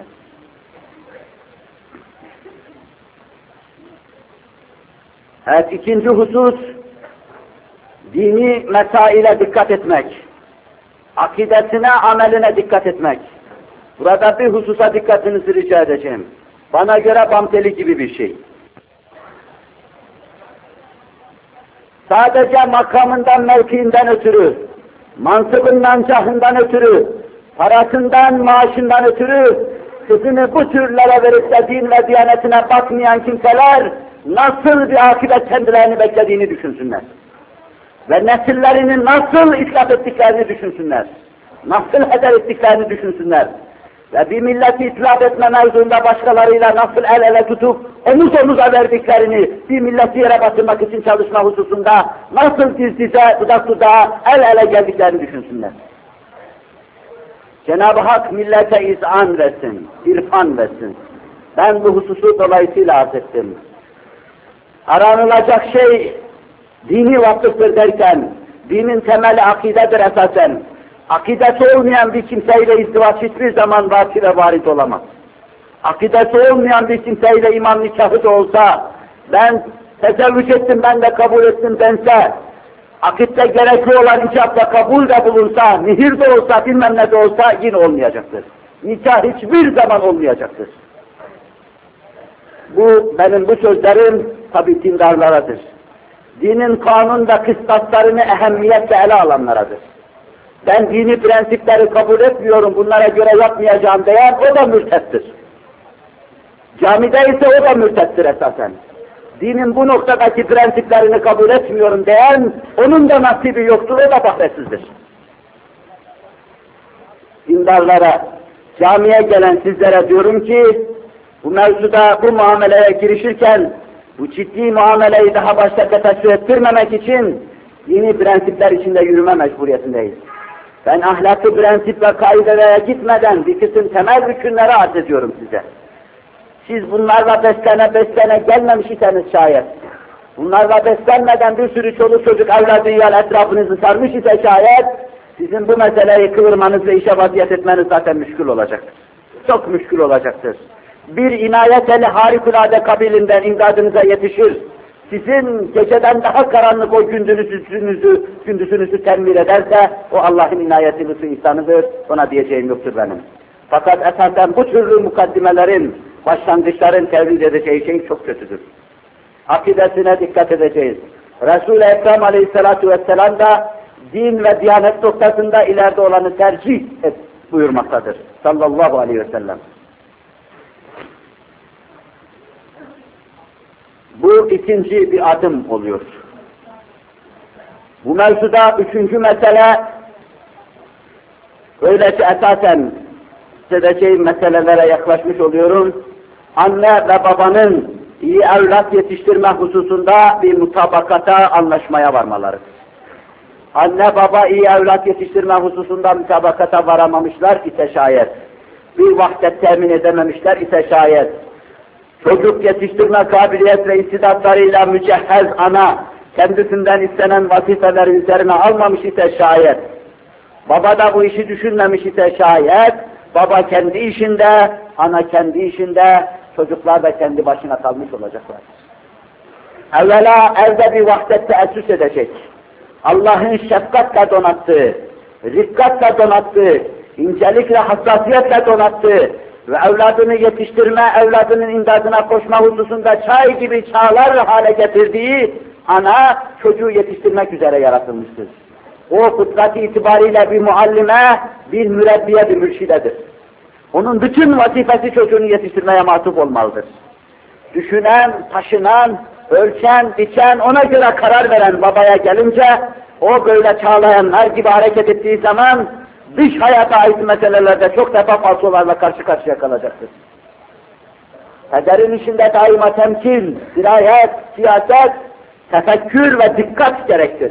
Evet, ikinci husus, dini mesaile dikkat etmek, akidesine, ameline dikkat etmek. Burada bir hususa dikkatinizi rica edeceğim. Bana göre bamteli gibi bir şey. Sadece makamından, mevkiinden ötürü, mansıbından, cahından ötürü, parasından, maaşından ötürü, kızını bu türlere verip de din ve diyanetine bakmayan kimseler, nasıl bir akıbet kendilerini beklediğini düşünsünler. Ve nesillerinin nasıl itlaf ettiklerini düşünsünler. Nasıl heder ettiklerini düşünsünler. Ve bir milleti itlaf etme mevzuunda başkalarıyla nasıl el ele tutup omuz omuza verdiklerini, bir milleti yere batırmak için çalışma hususunda nasıl diz dize, dudak dudağa el ele geldiklerini düşünsünler. Cenab-ı Hak millete izan versin, irfan versin. Ben bu hususu dolayısıyla arz ettim. Aranılacak şey dini vakıftır derken, dinin temeli akidedir esasen. Akidesi olmayan bir kimseyle izdivaç hiçbir zaman vaki ve varit olamaz. Akidesi olmayan bir kimseyle imam nikahı da olsa, ben tezevvüç ettim, ben de kabul ettim dense, akitte gerekli olan icapla kabul de bulunsa, mihir de olsa, bilmem ne de olsa yine olmayacaktır. Nikah hiçbir zaman olmayacaktır. Benim bu sözlerim tabi dindarlaradır. Dinin kanun ve kıstaslarını ehemmiyetle ele alanlaradır. Ben dini prensipleri kabul etmiyorum, bunlara göre yapmayacağım diyen o da mürtettir. Camide ise o da mürtettir esasen. Dinin bu noktadaki prensiplerini kabul etmiyorum diyen, onun da nasibi yoktur, o da bahsetsizdir. Dindarlara, camiye gelen sizlere diyorum ki, bu mevzuda, bu muameleye girişirken, bu ciddi muameleyi daha başta teteşvir ettirmemek için, dini prensipler içinde yürüme mecburiyetindeyiz. Ben ahlaki prensip ve kaidelere gitmeden bir kısım temel hükümleri arz ediyorum size. Siz bunlarla beslene gelmemiş iseniz şayet, bunlarla beslenmeden bir sürü çoluk çocuk evladıyla etrafınızı sarmış ise şayet, sizin bu meseleyi kıvırmanız ve işe vaziyet etmeniz zaten müşkül olacaktır. Çok müşkül olacaktır. Bir inayet eli harikulade kabilinden imdadınıza yetişir. Sizin geceden daha karanlık o gündüzünüzü temir ederse, o Allah'ın inayeti lütfu ihsanıdır, ona diyeceğim yoktur benim. Fakat esasen bu türlü mukaddimelerin, başlangıçların tevhid edeceği şey çok kötüdür. Akidesine dikkat edeceğiz. Resul-i Ekrem Aleyhisselatü Vesselam da din ve diyanet noktasında ileride olanı tercih et buyurmaktadır. Sallallahu aleyhi ve sellem. Bu ikinci bir adım oluyor. Bu mevzuda üçüncü mesele, öylece esasen söyleyeceğim meselelere yaklaşmış oluyorum. Anne ve babanın iyi evlat yetiştirme hususunda bir mutabakata, anlaşmaya varmaları. Anne baba iyi evlat yetiştirme hususunda mutabakata varamamışlar ise şayet, bir vahdet temin edememişler ise şayet, çocuk yetiştirme kabiliyet ve istidatlarıyla mücehhez ana, kendisinden istenen vazifeleri üzerine almamış ise şayet, baba da bu işi düşünmemiş ise şayet, baba kendi işinde, ana kendi işinde, çocuklar da kendi başına kalmış olacaklar. Evvela evde bir vahdet teessüs edecek. Allah'ın şefkatle donattığı, rikkatle donattığı, incelikle, hassasiyetle donattığı ve evladını yetiştirme, evladının imdadına koşma hususunda çay gibi çağlar hale getirdiği ana çocuğu yetiştirmek üzere yaratılmıştır. O fıtratı itibariyle bir muallime, bir mürebbiye, bir mürşidedir. Onun bütün vazifesi çocuğunu yetiştirmeye matuf olmalıdır. Düşünen, taşınan, ölçen, biçen, ona göre karar veren babaya gelince, o böyle çağlayanlar gibi hareket ettiği zaman, dış hayata ait meselelerde çok defa falsolarla karşı karşıya kalacaktır. Pederin işinde daima temsil, dirayet, siyaset, tefekkür ve dikkat gerektir.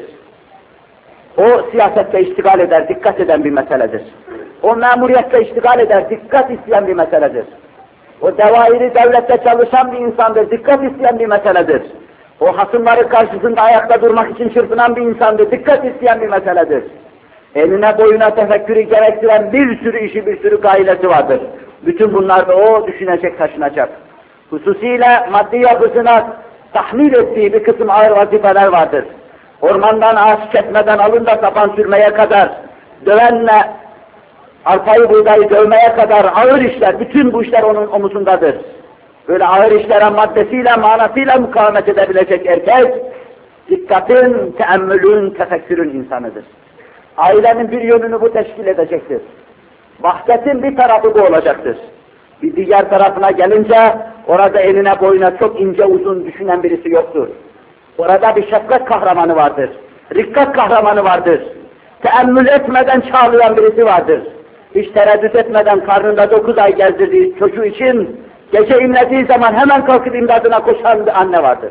O siyasette iştigal eder, dikkat eden bir meseledir. O memuriyette iştigal eder, dikkat isteyen bir meseledir. O devairi devlette çalışan bir insandır, dikkat isteyen bir meseledir. O hasımları karşısında ayakta durmak için çırpınan bir insandır, dikkat isteyen bir meseledir. Eline boyuna tefekkürü gerektiren bir sürü işi, bir sürü gailesi vardır. Bütün bunlarda o düşünecek, taşınacak. Hususiyle maddi yapısına tahmil ettiği bir kısım ağır vazifeler vardır. Ormandan ağaç kesmeden alın da sapan sürmeye kadar, dövenle arpayı buğdayı dövmeye kadar ağır işler, bütün bu işler onun omusundadır. Böyle ağır işlere maddesiyle, manasıyla mukavemet edebilecek erkek, dikkatin, teemmülün, tefekkürün insanıdır. Ailenin bir yönünü bu teşkil edecektir. Vahdetin bir tarafı bu olacaktır. Bir diğer tarafına gelince, orada eline boyuna çok ince uzun düşünen birisi yoktur. Orada bir şefkat kahramanı vardır. Rikkat kahramanı vardır. Teemmül etmeden çağlayan birisi vardır. Hiç tereddüt etmeden karnında 9 ay gezdirdiği çocuğu için gece inlediği zaman hemen kalkıp imdadına koşan bir anne vardır.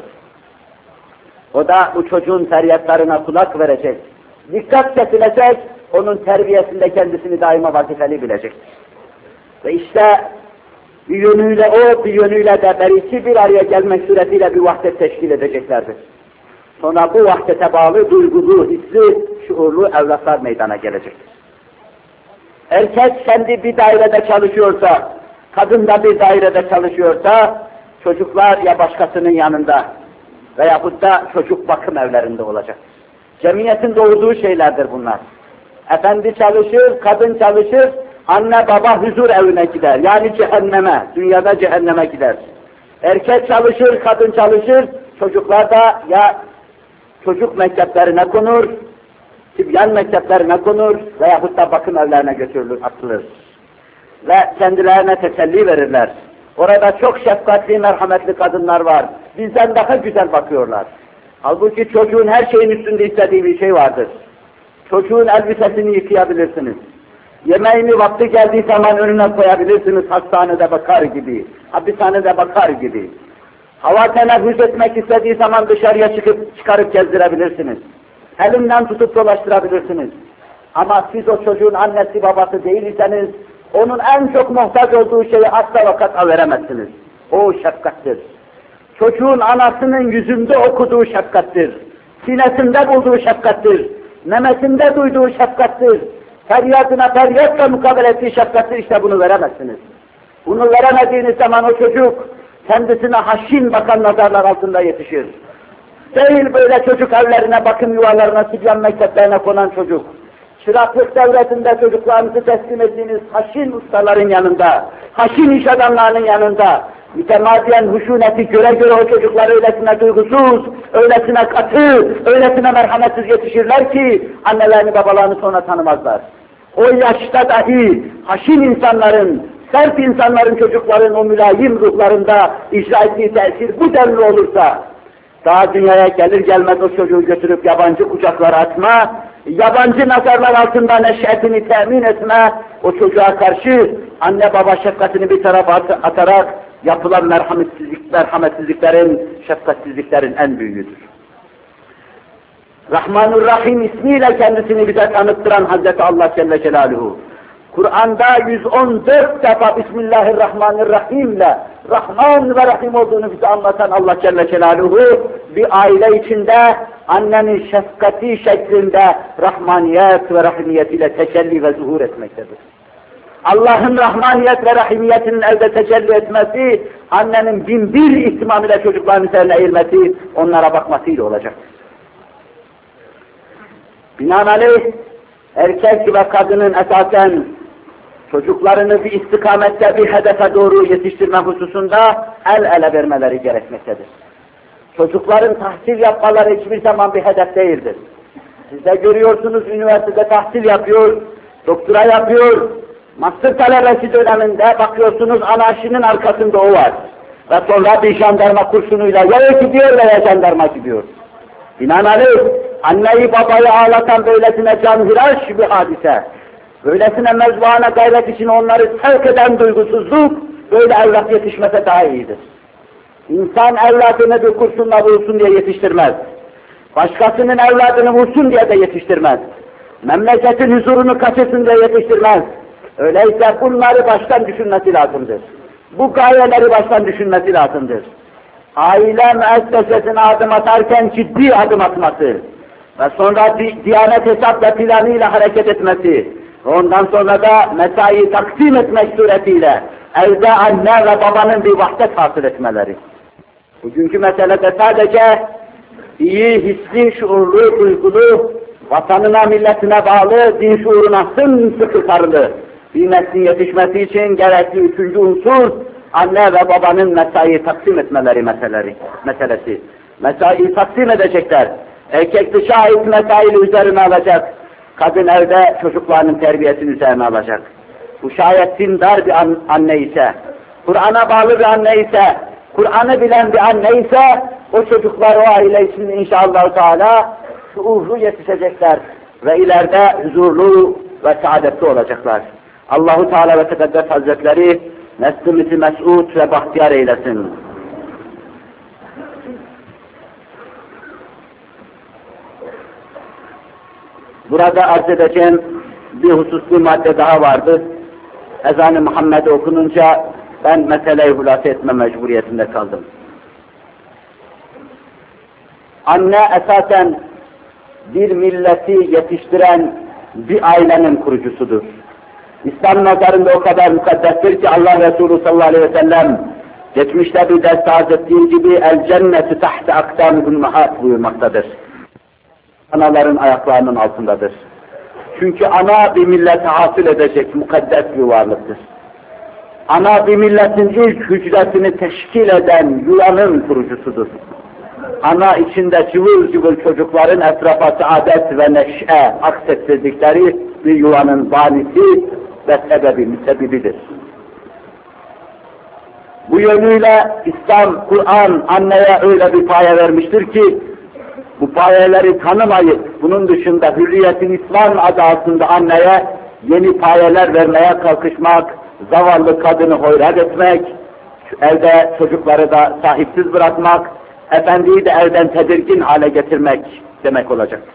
O da bu çocuğun feryatlarına kulak verecek. Dikkat kesilecek, onun terbiyesinde kendisini daima vazifeli bilecektir. Ve işte bir yönüyle o, bir yönüyle de berisi bir araya gelmek suretiyle bir vahdet teşkil edeceklerdir. Sonra bu vahdete bağlı duygulu, hisli, şuurlu evlatlar meydana gelecektir. Erkek kendi bir dairede çalışıyorsa, kadın da bir dairede çalışıyorsa, çocuklar ya başkasının yanında veyahut da çocuk bakım evlerinde olacak. Cemiyetin doğurduğu şeylerdir bunlar. Efendi çalışır, kadın çalışır, anne baba huzur evine gider. Yani cehenneme, dünyada cehenneme gider. Erkek çalışır, kadın çalışır, çocuklar da ya çocuk mekteplerine konur, tibyan mekteplerine konur veyahut da bakım evlerine götürülür, atılır. Ve kendilerine teselli verirler. Orada çok şefkatli, merhametli kadınlar var. Bizden daha güzel bakıyorlar. Halbuki çocuğun her şeyin üstünde istediği bir şey vardır. Çocuğun elbisesini yıkayabilirsiniz. Yemeğini vakti geldiği zaman önüne koyabilirsiniz, hastanede bakar gibi, hapishanede bakar gibi. Hava teneffüs etmek istediği zaman dışarıya çıkarıp gezdirebilirsiniz. Elinden tutup dolaştırabilirsiniz. Ama siz o çocuğun annesi babası değilseniz, onun en çok muhtaç olduğu şeyi asla vakata veremezsiniz. O şefkattir. Çocuğun anasının yüzünde okuduğu şefkattir. Sinesinde bulduğu şefkattir. Memesinde duyduğu şefkattir. Feryatına feryatla mukabele ettiği şefkattir, işte bunu veremezsiniz. Bunu veremediğiniz zaman o çocuk kendisine haşin bakan nazarlar altında yetişir. Değil böyle çocuk evlerine, bakım yuvalarına, tibyan mekteplerine konan çocuk. Çıraklık devletinde çocuklarınızı teslim ettiğiniz haşin ustaların yanında, haşin iş adamlarının yanında, mütemadiyen huşuneti göre göre o çocuklar öylesine duygusuz, öylesine katı, öylesine merhametsiz yetişirler ki annelerini babalarını sonra tanımazlar. O yaşta dahi haşin insanların, sert insanların çocukların o mülayim ruhlarında icra ettiği tesir bu denli olursa, daha dünyaya gelir gelmez o çocuğu götürüp yabancı kucaklara atma, yabancı nazarlar altında neşetini temin etme, o çocuğa karşı anne baba şefkatini bir tarafa atarak yapılan merhametsizliklerin, şefkatsizliklerin en büyüğüdür. Rahmanur-Rahim ismiyle kendisini bize tanıttıran Hazreti Allah Celle Celaluhu, Kur'an'da 114 defa Bismillahirrahmanirrahim ile Rahman ve Rahim olduğunu bize anlatan Allah Celle Celaluhu, bir aile içinde annenin şefkati şeklinde rahmaniyet ve rahimiyet ile tecelli ve zuhur etmektedir. Allah'ın rahmaniyet ve rahimiyetinin elde tecelli etmesi, annenin binbir ihtimam ile çocukların üzerine eğilmesi, onlara bakmasıyla olacaktır. Binaenaleyh, erkek ve kadının esasen çocuklarını bir istikamette, bir hedefe doğru yetiştirme hususunda el ele vermeleri gerekmektedir. Çocukların tahsil yapmaları hiçbir zaman bir hedef değildir. Siz de görüyorsunuz, üniversitede tahsil yapıyor, doktora yapıyor, master talebesi döneminde bakıyorsunuz anarşinin arkasında o var. ve sonra bir jandarma kurşunuyla ya gidiyor veya jandarma gidiyor. Binaenaleyh anneyi babayı ağlatan böylesine canhıraş bir hadise, böylesine mezbahane gayret için onları sevk eden duygusuzluk, böyle evlat yetişmese daha iyidir. İnsan evladını bir kurşunla vursun diye yetiştirmez. Başkasının evladını vursun diye de yetiştirmez. Memleketin huzurunu kaçırsın diye yetiştirmez. Öyleyse bunları baştan düşünmesi lazımdır. Bu gayeleri baştan düşünmesi lazımdır. Aile müessesesine adım atarken ciddi adım atması ve sonra Diyanet hesap ve planıyla hareket etmesi ve ondan sonra da mesai taksim etmek suretiyle evde anne ve babanın bir vahdet hasıl etmeleri. Bugünkü meselede sadece iyi, hisli, şuurlu, duygulu, vatanına, milletine bağlı, din şuuruna sımsıkı sarılı bir neslin yetişmesi için gerekli üçüncü unsur, anne ve babanın mesai taksim etmeleri meselesi. Mesai taksim edecekler. Erkek dışa ait mesaili üzerine alacak. Kadın evde çocuklarının terbiyesini üzerine alacak. Bu şayet dindar bir anne ise, Kur'an'a bağlı bir anne ise, Kur'an'ı bilen bir anne ise, o çocuklar o aile için inşallah Teala şuurlu yetişecekler ve ileride huzurlu ve saadetli olacaklar. Allahu Teala ve Tekaddes Hazretleri neslimizi mes'ud ve bahtiyar eylesin. Burada arz edeceğim bir hususlu madde daha vardı. Ezan-ı Muhammed okununca ben meseleyi hulasa etme mecburiyetinde kaldım. Anne esasen bir milleti yetiştiren bir ailenin kurucusudur. İslam nazarında o kadar mukaddestir ki Allah Resulü sallallahu aleyhi ve sellem geçmişte bir ders arz ettiği gibi el cennetü tahte akdamil ummahat buyurmaktadır. Anaların ayaklarının altındadır. Çünkü ana bir millete hasıl edecek mukaddes bir varlıktır. Ana bir milletin ilk hücresini teşkil eden yuvanın kurucusudur. Ana içinde cıvıl cıvıl çocukların etrafa saadet ve neşe aksettirdikleri bir yuvanın banisi ve müsebbibidir. Bu yönüyle İslam, Kur'an anneye öyle bir paye vermiştir ki, bu payeleri tanımayıp, bunun dışında hürriyetin İslam adı altında anneye yeni payeler vermeye kalkışmak, zavallı kadını hoyrat etmek, evde çocukları da sahipsiz bırakmak, efendiyi de evden tedirgin hale getirmek demek olacaktır.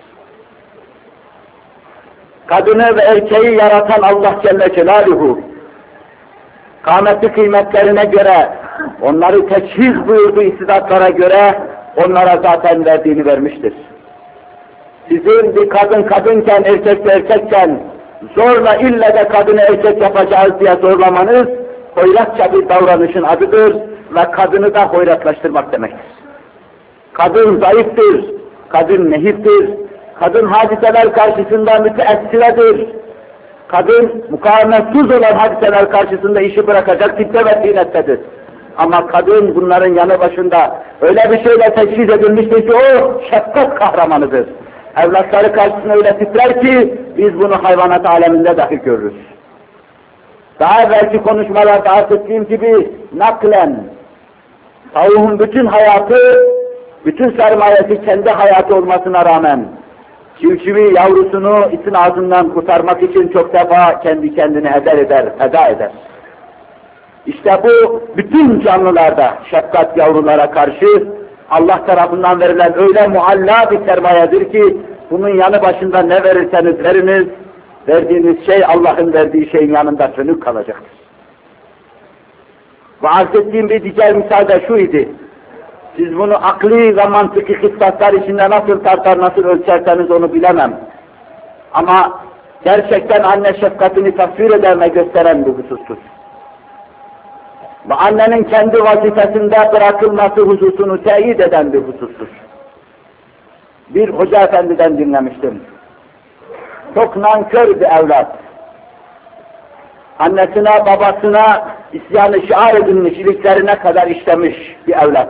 Kadını ve erkeği yaratan Allah Celle Celaluhu, kâmeti kıymetlerine göre, onları teçhiz buyurduğu istidatlara göre, onlara zaten verdiğini vermiştir. Sizin bir kadın kadınken, erkek de erkekken, zorla ille de kadını erkek yapacağız diye zorlamanız, hoyratça bir davranışın adıdır ve kadını da hoyratlaştırmak demektir. Kadın zayıftır, kadın nehiftir, kadın hadiseler karşısında müteessiredir. Kadın mukavemetsiz olan hadiseler karşısında işi bırakacak tipte ve tinettedir. Ama kadın bunların yanı başında öyle bir şeyle teşhis edilmiştir ki o şefkat kahramanıdır. Evlatları karşısında öyle titrer ki biz bunu hayvanat aleminde dahi görürüz. Daha evvelki konuşmalarda arz ettiğim gibi naklen tavuğun bütün hayatı, bütün sermayesi kendi hayatı olmasına rağmen civcivi yavrusunu itin ağzından kurtarmak için çok defa kendi kendine feda eder. İşte bu bütün canlılarda şefkat yavrulara karşı Allah tarafından verilen öyle mualla bir sermayedir ki bunun yanı başında ne verirseniz veriniz, verdiğiniz şey Allah'ın verdiği şeyin yanında sönük kalacaktır. Ve arz ettiğim bir diğer misal de şu idi. Siz bunu akli ve mantıki kıstaslar içinde nasıl tartar, nasıl ölçerseniz onu bilemem. Ama gerçekten anne şefkatini tasvir eden ve gösteren bir husustur. Ve annenin kendi vazifesinde bırakılması hususunu teyit eden bir husustur. Bir hoca efendiden dinlemiştim. Çok nankör bir evlat. Annesine, babasına isyanı şiar edilmiş, iliklerine kadar işlemiş bir evlat.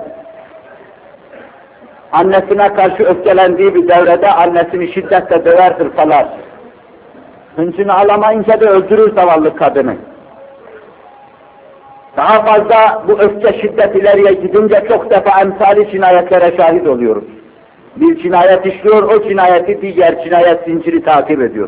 Annesine karşı öfkelendiği bir devrede annesini şiddetle döver, hırpalar. Hıncını alamayınca da öldürür zavallı kadını. Daha fazla bu öfke şiddet ileriye gidince çok defa emsali cinayetlere şahit oluyoruz. Bir cinayet işliyor, o cinayeti diğer cinayet zinciri takip ediyor.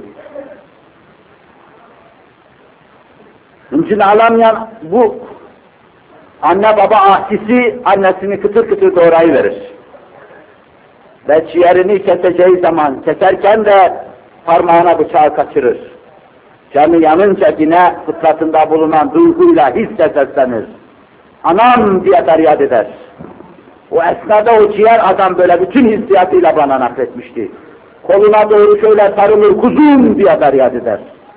Bunun için alamayan bu anne baba ahdisi annesini kıtır kıtır doğrayıverir. Ve ciğerini keseceği zaman keserken de parmağına bıçağı kaçırır. Canı yanınca yine fıtratında bulunan duyguyla hisle seslenir. Anam diye feryat eder. O esnada o ciğer adam böyle bütün hissiyatıyla bana nakletmişti. Koluna doğru şöyle sarılır, kuzum diye feryat eder.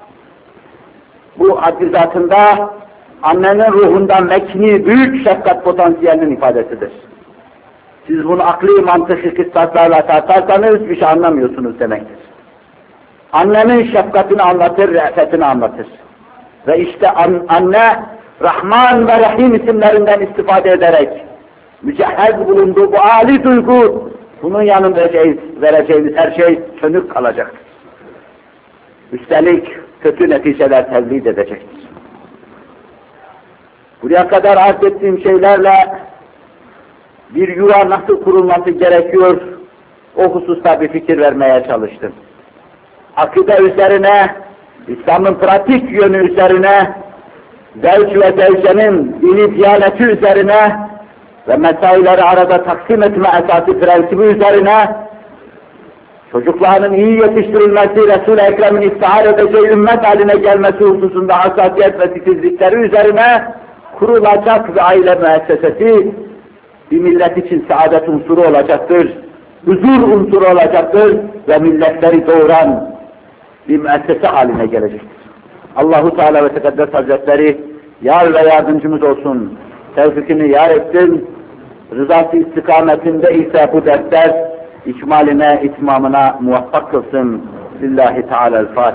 Bu hadisatında annenin ruhundan mekni büyük şefkat potansiyelinin ifadesidir. Siz bunu akli mantıklı kıstaslarla tartarsanız bir şey anlamıyorsunuz demektir. Annenin şefkatini anlatır, re'fetini anlatır. Ve işte anne, Rahman ve Rahim isimlerinden istifade ederek mücehhez bulunduğu bu âli duygu, bunun yanında vereceğimiz her şey sönük kalacaktır. Üstelik kötü neticeler tevlid edecektir. Buraya kadar arz ettiğim şeylerle bir yuva nasıl kurulması gerekiyor, o hususta bir fikir vermeye çalıştım. Akide üzerine, İslam'ın pratik yönü üzerine, zevç ve zevcenin dini diyaneti üzerine ve mesaileri arada taksim etme esası prensibi üzerine, çocukların iyi yetiştirilmesi, Resul-i Ekrem'in iftihar edeceği ümmet haline gelmesi hususunda hassasiyet ve titizlikleri üzerine kurulacak ve aile müessesesi bir millet için saadet unsuru olacaktır, huzur unsuru olacaktır ve milletleri doğuran bir müessese haline gelecektir. Allahu Teala ve Tekaddes Hazretleri yar ve yardımcımız olsun, tevfikini yar etsin, rızası istikametinde ise bu dersler ikmaline, itmamına muvaffak kılsın. Lillahi Teala'l-Fatiha.